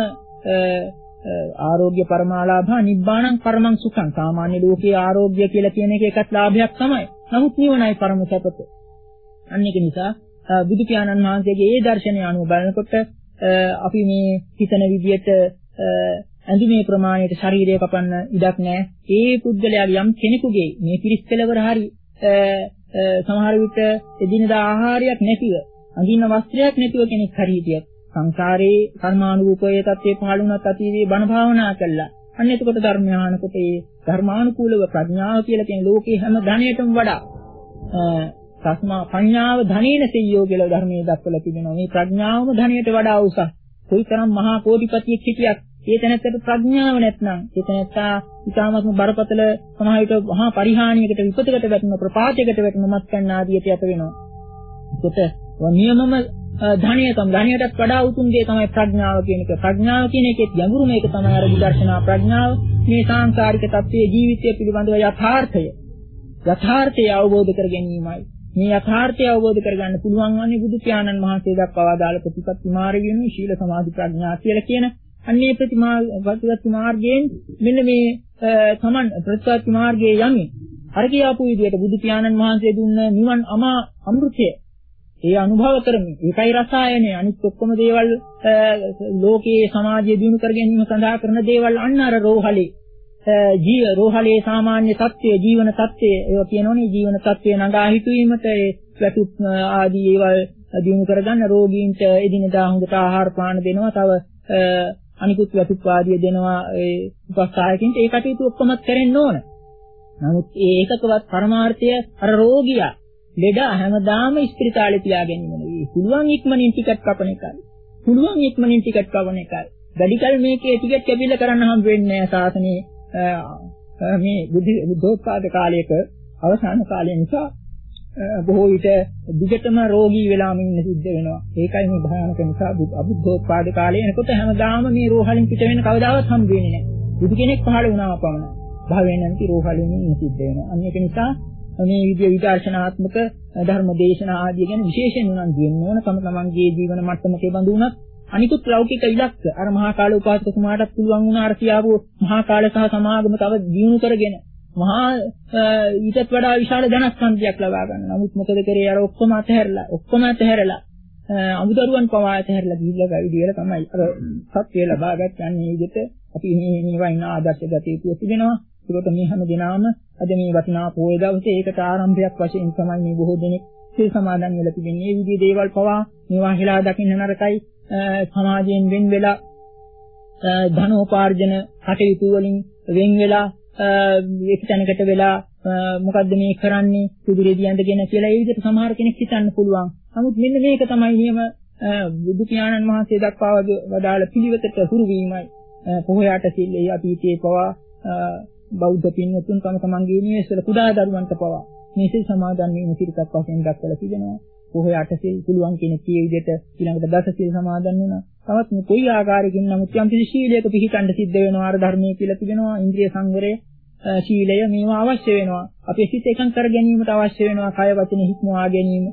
ආරෝග්‍ය පරමාලාභා නිබ්බාණං පරමං සුඛං. සාමාන්‍ය ලෝකයේ ආරෝග්‍ය කියලා කියන එක එකත් ලාභයක් තමයි. නමුත් නිවනයි පරම සැපත. අන්න ඒක නිසා බුදු පියාණන් වහන්සේගේ ඒ දර්ශනය අනුව බලනකොට අපි මේ හිතන විදිහට ඇඳුමේ ප්‍රමාණයට ශරීරය කපන්න ඉඩක් නැහැ. ඒ පුද්ගලයාගේ යම් කෙනෙකුගේ මේ පිරිස් කෙලවර හරි සමහර විට එදිනදා ආහාරයක් නැතිව, අඳින්න වස්ත්‍රයක් නැතිව කෙනෙක් හරි හිටියත් සංසාරේ කර්මානුරූපයේ තත්ත්වේ පහළ වුණත් අතීතේ බණ භාවනා කළා. අන්න එතකොට ධර්මයානකොට ඒ ධර්මානුකූලව ප්‍රඥාව කියලා කියන ලෝකේ හැම ධනයටම වඩා සස්මා පඤ්ඤාව ධනේන සෙය්‍යෝ කියලා ධර්මයේ දක්වලා තිබෙනවා. මේ ප්‍රඥාවම ධනයට වඩා උසස්. කොයිතරම් මහා කෝටිපතියෙක් හිටියත් ඒ තැනත්තට ප්‍රඥාව නැත්නම් ඒ තැනත්තා ඉතාමත්ම බරපතල සමහර විට මහා පරිහානියකට විපතකට වැටෙන ප්‍රපාතයකට වැටෙන මත්කන්න ආදියට යට වෙනවා. ඒකට නියමම ධනිය තම ධනියටත් වඩා උතුම් දේ තමයි ප්‍රඥාව කියන එක. ප්‍රඥාව කියන එකේ ගැඹුරු මේක තමයි අර විදර්ශනා ප්‍රඥාව. මේ සාංශාරික තත්ත්වයේ ජීවිතය පිළිබඳව යථාර්ථය යථාර්ථය අවබෝධ කර ගැනීමයි. මේ යථාර්ථය අවබෝධ කරගන්න පුළුවන් වන්නේ බුදු පියාණන් වහන්සේ දක්වා දාල ප්‍රතිපත්ති මාර්ගයෙන් ශීල සමාධි ප්‍රඥා කියලා කියන අන්නේ ප්‍රතිමා ප්‍රතිපත්ති මාර්ගයෙන් මෙන්න මේ සමන් ප්‍රතිපත්ති මාර්ගයේ යන්නේ අර කියාපු විදිහට බුදු පියාණන් වහන්සේ දුන්න නිවන් අමා අමෘතය ඒ අනුභව කරමින් ඒකයි රසායනය අනිත් ඔක්කොම දේවල් ලෝකයේ සමාජයේ දිනු කර ගැනීම සඳහා කරන දේවල් අන්න අර රෝහලේ ජීව රෝහලේ සාමාන්‍ය තත්ත්වය ජීවන තත්ත්වය ඒවා කියනෝනේ ජීවන තත්ත්වය නගා හිටවීමට ඒ වැටුප් ආදී ඒවල් දිනු කරගන්න රෝගීන්ට එදිනදා හොඳට ආහාර පාන දෙනවා තව අනිකුත් වැටුප් ආදී දෙනවා ඒ උපස්ථායකින්ට ඒ කටයුතු ඔක්කොම කරෙන්න ඕන. නමුත් ඒ එකකවත් පරමාර්ථය අර රෝගියා ලෙඩ හැමදාම ස්පිරිතාලේ තියා ගැනීම නෙවෙයි. පුළුවන් ඉක්මනින් ටිකට් කපන එකයි. පුළුවන් ඉක්මනින් ටිකට් කපන එකයි. වැඩිකල් මේකේ ටිකට් කැපිලා කරන්න හම් වෙන්නේ නැහැ සාසනේ මේ බුද්ධෝත්පාද කාලයක අවසාන කාලය නිසා බොහෝ විට දිගටම රෝගී වෙලාම ඉන්න සිද්ධ වෙනවා. ඒකයි මේ භයානක නිසා අබුද්ධෝත්පාද කාලේ එනකොට හැමදාම මේ රෝහලින් පිට වෙන කවදාවත් හම් වෙන්නේ නැහැ. බුදු කෙනෙක් පහළ වුණාම පමණයි. භාවයෙන් නැති රෝහලින් ඉන්න සිද්ධ වෙනවා. අන්න ඒක නිසා මේ විදිය විදර්ශනාත්මක ධර්ම දේශනා ආදී ගැන විශේෂයෙන් උනන්දු වෙන්න ඕන. තම තමන්ගේ ජීවන මට්ටමකේ බඳු වුණත් අනිකුත් ලෞකික ඉලක්ක අර මහා කාල උපාසකතුමාටත් පුළුවන් වුණා අර කියාවෝ මහා කාල සහ සමාගම තව දියුණු කරගෙන මහා ඊටත් වඩා විශාල ධනස්කන්ධයක් ලබා ගන්න. නමුත් මොකද කරේ අර ඔක්කොම අතහැරලා ඔක්කොම අතහැරලා අමුදරුවන් පවා අතහැරලා ගිහිල්ලා ගවිදියලා තමයි අර සත්‍ය ලබා ගන්න යන්නේ විදිහට අපි මේ මේවා ඉන්න ආදර්ශ ගතිය තිබෙනවා. ඒකට මේ හැම දිනම අද මේ වටිනා පොය දවසේ ඒකට ආරම්භයක් වශයෙන් තමයි මේ බොහෝ දෙනෙක් සිල් සමාදන් වෙලා තිබෙන්නේ. මේ විදිහේ දේවල් පවා මේවා හිලා දකින්න නරකයි. සමාජයෙන් වෙන් වෙලා ධනෝපාර්ජන කටයුතු වලින් වෙන් වෙලා එක තැනකට වෙලා මොකද්ද මේ කරන්නේ සුදුරේදී ඇඳගෙන කියලා ඒ විදිහට සමහර කෙනෙක් හිතන්න පුළුවන්. නමුත් මෙන්න මේක තමයි නියම බුදු පියාණන් වහන්සේ දක්වා වදාළ පිළිවෙතට හුරු වීමයි. පොහොයට සිල් ඒ අතීතයේ පවා බෞද්ධ පින්වතුන් තම තමන්ගේ නිවෙස්වල කුඩා දරුවන්ට පවා මේ සිල් සමාදන් වීම සිරිතක් වශයෙන් දක්වලා තිබෙනවා. පොහොයට සිල් පුළුවන් කෙනෙක් මේ විදිහට ඊළඟට දස සිල් සමාදන් වෙනවා. තවත් මේ කොයි ආකාරයකින් නමුත් යම් කිසි ශීලයක පිළිපදින්න සිද්ධ වෙනවා. අර ධර්මයේ කියලා තිබෙනවා ඉන්ද්‍රිය සංවරය ශීලය මේවා අවශ්‍ය වෙනවා. අපේ සිත එකඟ කර ගැනීමට අවශ්‍ය වෙනවා. කය වචන හික්මවා ගැනීම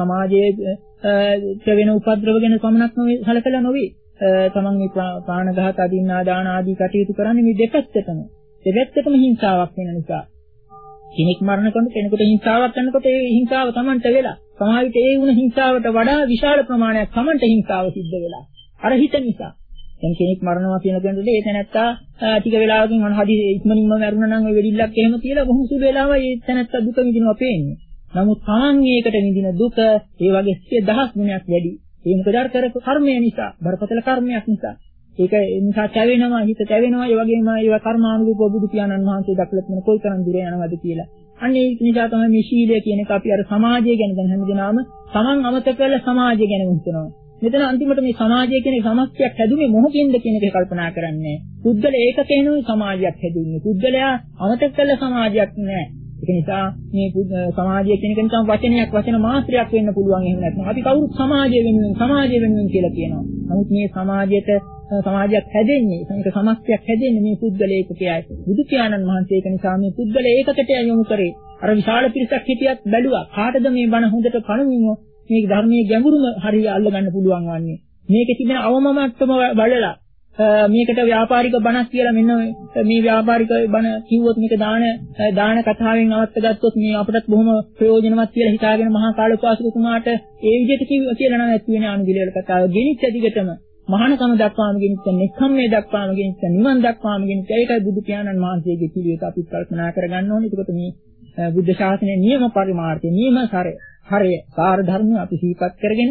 සමාජයේ වෙන උපද්‍රව ගැන පමණක් නොවේ සැලකලා නොවේ. තමන් මේ ප්‍රාණඝාත අදින්නා දාන ආදී කටයුතු කරන්නේ මේ දෙපැත්තටම. දෙපැත්තටම හිංසාවක් වෙන නිසා. කෙනෙක් මරණකොට කෙනෙකුට හිංසාවක් කරනකොට ඒ හිංසාව තමන්ට වෙලා. සමහර විට ඒ වුණ හිංසාවට වඩා විශාල ප්‍රමාණයක් තමන්ට හිංසාව සිද්ධ වෙලා. අර හිත නිසා. දැන් කෙනෙක් මරනවා කියන කෙනෙකුට ඒ තැනත්තා ටික වෙලාවකින් අන හදි ඉක්මනින්ම මරුණා නම් ඔය වෙඩිල්ලක් එහෙම තියලා බොහොම සුළු වෙලාවයි ඒ තැනත්තා දුක විඳිනවා පේන්නේ. නමුත් තමන් මේකට විඳින දුක ඒ වගේ සිය දහස් ගුණයක් වැඩි. ඒ මොකද අර කරපු කර්මය නිසා, බරපතල කර්මයක් නිසා. ඒක නිසා තැවෙනවා, හිත තැවෙනවා. ඒ වගේම ඒවා කර්මානුරූපව බුදු පියාණන් වහන්සේ දක්වලා තියෙන කොයිතරම් දුර යනවද කියලා. අන්න ඒක නිසා තමයි මේ ශීලය කියන එක අපි අර සමාජය ගැන දැන් හැමදෙනාම තමන් අමතක කරලා සමාජය ගැන හිතනවා. මෙතන අන්තිමට මේ සමාජය කියන සමස්තයක් හැදුනේ මොහොතින්ද කියන එක කල්පනා කරන්නේ. පුද්ගල ඒකකේනොයි සමාජයක් හැදුනේ. පුද්ගලයා අමතක කළ සමාජයක් නෑ. ඒක නිසා මේ සමාජය කියන එක නිකන් වචනයක් වචන මාත්‍රයක් වෙන්න පුළුවන්. එහෙම නැත්නම් අපි කවුරුත් සමාජය වෙනුවෙන් සමාජය වෙනුවෙන් කියලා කියනවා. නමුත් මේ සමාජයට සමාජයක් හැදෙන්නේ, මේක සමස්තයක් හැදෙන්නේ මේ පුද්ගල ඒකකයයි. බුදු පියාණන් වහන්සේ ඒක නිසා මේ පුද්ගල ඒකකට යොමු කරේ. අර විශාල පිරිසක් හිටියත් බැලුවා. කාටද මේ බණ හොඳට කණුමින් මේ ධර්මයේ ගැඹුරුම හරිය අල්ලගන්න පුළුවන් වන්නේ. මේකේ තිබෙන අවමමට්ටම බලලා මේකට ව්‍යාපාරික බණක් කියලා මෙන්න මේ ව්‍යාපාරික බණ කිව්වොත් මේක දාන දාන කතාවෙන් අවත්ත ගත්තොත් මේ අපටත් බොහොම ප්‍රයෝජනවත් කියලා හිතාගෙන මහා කාලෝපාසකතුමාට ඒ විදිහට කියලා නම් ඇති වෙන අනුගිලවල කතාව ගෙනිච්ච දිගටම මහානකම දක්වාම ගෙනිච්ච නෙක්ඛම්මේ දක්වාම ගෙනිච්ච නිවන් දක්වාම ගෙනිච්ච ඒකයි බුදු පියාණන් වහන්සේගේ පිළිවෙත අපි කල්පනා කරගන්න ඕනේ. ඒකට මේ බුද්ධ ශාසනයේ නියම පරිමාර්ථය නියම සරය හරය සාර ධර්ම අපි සිහිපත් කරගෙන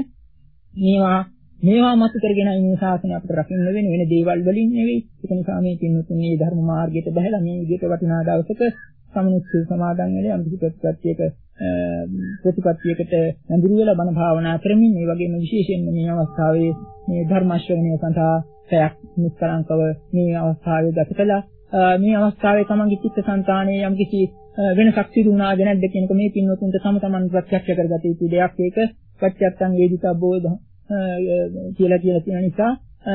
මේවා මේවා මත කරගෙන මේ ශාසනය අපිට රකින්න වෙන වෙන දේවල් වලින් නෙවෙයි. ඒක නිසා මේ පින්වතුන් මේ ධර්ම මාර්ගයට බහැලා මේ විදිහට වටිනා දවසක සමනුත් සමාදන් වෙලා අනිත් ප්‍රතිපත්තියක ප්‍රතිපත්තියකට නැඹුරු වෙලා බණ භාවනා කරමින් මේ වගේම විශේෂයෙන්ම මේ අවස්ථාවේ මේ ධර්ම ශ්‍රවණය සඳහා පැයක් නිස්කලංකව මේ අවස්ථාවේ ගත කළා. මේ අවස්ථාවේ තමන්ගේ චිත්තසංතානයේ යම්කිසි වෙනසක් සිදු වුණාද නැද්ද කියන එක මේ පින්වතුන්ට තම තමන් ප්‍රත්‍යක්ෂ කරගත යුතු දෙයක්. ඒක ප්‍රත්‍යක්ෂං වේදිතබ්බෝ කියලා කියලා තියෙන නිසා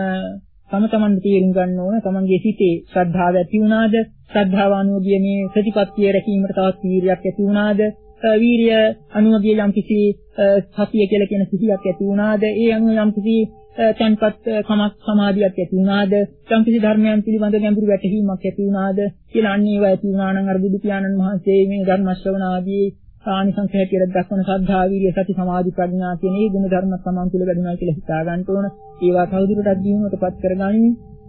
තම තමන් තේරුම් ගන්න ඕන තමන්ගේ සිතේ ශ්‍රද්ධාව ඇති වුණාද, ශ්‍රද්ධාව අනුගිය මේ ප්‍රතිපත්තිය රැකීමට තවත් වීරියක් ඇති වුණාද, වීරිය අනුගිය යම්කිසි සතිය කියලා කියන සිහියක් ඇති වුණාද, ඒ අනුව යම්කිසි තන්පත් කමක් සමාධියක් ඇති වුණාද, යම්කිසි ධර්මයන් පිළිබඳ ගැඹුරු වැටහීමක් ඇති වුණාද කියලා අන්න ඒවා ඇති වුණා නම් අර බුදු පියාණන් වහන්සේ මේ ධර්ම ශ්‍රවණ ආදී ආනිසංස හැටියට දක්වන ශ්‍රද්ධා, වීර්ය, සති, සමාධි, ප්‍රඥා කියන මේ ගුණ ධර්ම සමාන් තුල වැඩිනවා කියලා හිතා ගන්න ඕන. ඒවා තවදුරටත් දියුණුවටපත් කරගනිමින්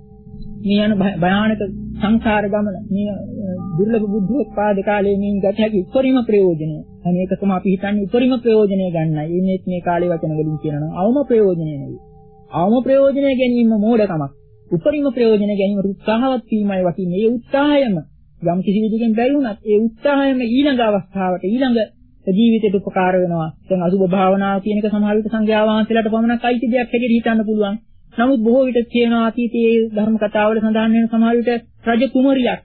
මේ යන භයානක සංසාර ගමන මේ දුර්ලභ බුද්ධෝත්පාද කාලයේ මේ ගත හැකි උපරිම ප්‍රයෝජනය. අනේකකම අපි හිතන්නේ උපරිම ප්‍රයෝජනය ගන්නයි. මේ මේ කාලේ වචන වලින් කියනවා අවම ප්‍රයෝජනය නෙවෙයි. අවම ප්‍රයෝජනය ගැනීම මෝඩකමක්. උපරිම ප්‍රයෝජන ගැනීමට උත්සාහවත් වීමයි වටින්නේ. ඒ උත්සාහයම යම් කිසි විදිහකින් බැරි වුණත් ඒ උත්සාහයම ඊළඟ අවස්ථාවට ඊළඟ ජීවිතයට උපකාර වෙනවා. දැන් අසුභ භාවනාව කියන එක සමහර විට සංඝයා වහන්සේලාට පමණක් අයිති දෙයක් හැටියට හිතන්න පුළුවන්. නමුත් බොහෝ විට කියනවා අතීතයේ ධර්ම කතාවල සඳහන් වෙන සමහර විට රජ කුමරියක්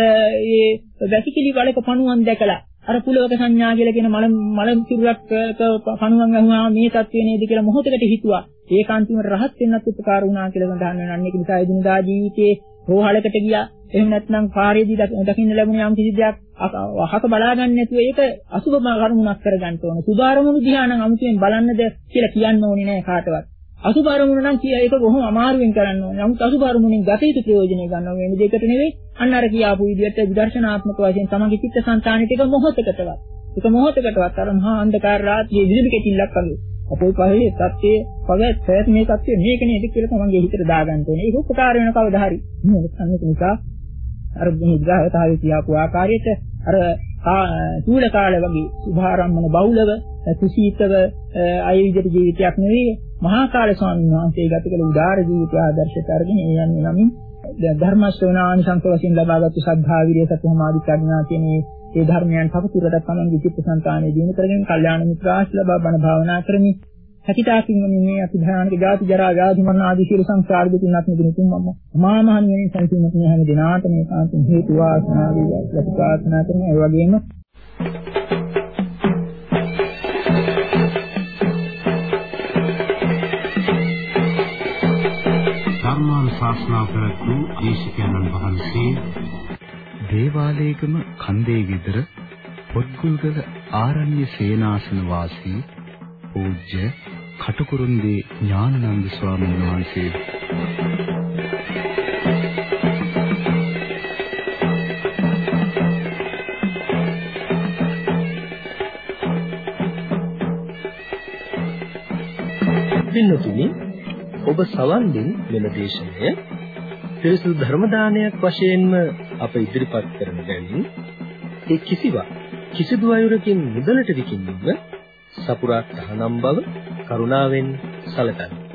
ඒ වැසිකිලි වලක පණුවන් දැකලා අර පුලවක සංඥා කියලා කියන මල මල සිරුරක් පණුවන් ගහුවා මේ තත්ත්වය නේද කියලා මොහොතකට හිතුවා. ඒක අන්තිමට රහත් වෙන්නත් උපකාර වුණා කියලා සඳහන් වෙනවා. අන්න ඒක නිසා එදිනදා ජීවිතයේ රෝහලකට ගියා. එහෙම නැත්නම් පාරේදී දකින්න ලැබුණ යම් කිසි දෙයක් අහක බලා ගන්න නැතුව ඒක අසුබ කර්මුණක් කරගන්න ඕන. සුභාරමුණු දිහා නම් අමුතුවෙන් බලන්නද කියලා කියන්න ඕනේ නෑ කාටවත්. අසුභාරමුණු නම් කිය ඒක බොහොම අමාරුවෙන් කරන්න ඕනේ. නමුත් අසුභාරමුණෙන් ගත යුතු ප්‍රයෝජනෙ ගන්නවා වෙන දෙයකට නෙවෙයි. අන්න අර කියාපු විදිහට විදර්ශනාත්මක වශයෙන් තමන්ගේ චිත්තසංතානෙට එක මොහොතකටවත් එක මොහොතකටවත් අර මහා අන්ධකාර රාත්‍රියේ විදුලි කෙටිල්ලක් වගේ අපේ පහේ තත්ත්වයේ පගත් පැත් මේ තත්ත්වය මේක නේද කියලා තමන්ගේ හිතට දාගන්න ඕනේ. ඒක උපකාර වෙන කවදා හරි. මේක නිසා අර විග්‍රහතාවය කියාපු ආකාරයට අර චූල කාල වගේ සුභාරම්මන බහුලව කුසීතව අය විදිහට ජීවිතයක් නෙවෙයි මහා කාල ස්වාමීන් වහන්සේ ගත කළ උදාාර ජීවිතය ආදර්ශයට අරගෙන ඒ යන්නේ නමින් ධර්ම ශ්‍රවණ ආනිසංස වශයෙන් ලබාගත් ශ්‍රද්ධා, විරිය, සති, සමාධි, ප්‍රඥා කියන මේ ධර්මයන් තවදුරටත් තමන්ගේ චිත්තසංතානයේ දිනු කරගෙන කල්යාණ මිත්‍ර ආශ්‍රය ලබා බණ භාවනා කරමින් හැකිතාකින් මේ අතිභයානක ජාති ජරා ව්‍යාධි මරණ ආදී සියලු සංසාර දුකින් අත් මිදුණු තුන් මම මහා මහණෙනි සංසිඳුණු මේ හැම දිනාට මේ කාන්තෙන් හේතු වාසනා වේවා ප්‍රාර්ථනා කරන ඒ වගේම ධර්මානුශාසනා කරපු දේශකයන්න් වහන්සේ දේවාලේගම කන්දේ ගෙදර පොත්ගුල්ගල ආරණ්‍ය සේනාසන වාසී පූජ්‍ය කටුකුරුන්දී ඥානানন্দ ස්වාමීන් වහන්සේ. පින්නතුනි, ඔබ සවන් දෙන මෙම දේශනය පිරිසුදු ධර්ම දානයක් වශයෙන්ම අප ඉදිරිපත් කරන බැවින් ඒ කිසිවක් කිසිදු අයුරකින් මුදලට විකිණීම සපුරා තහනම් බව කරුණාවෙන් සැලකන්න.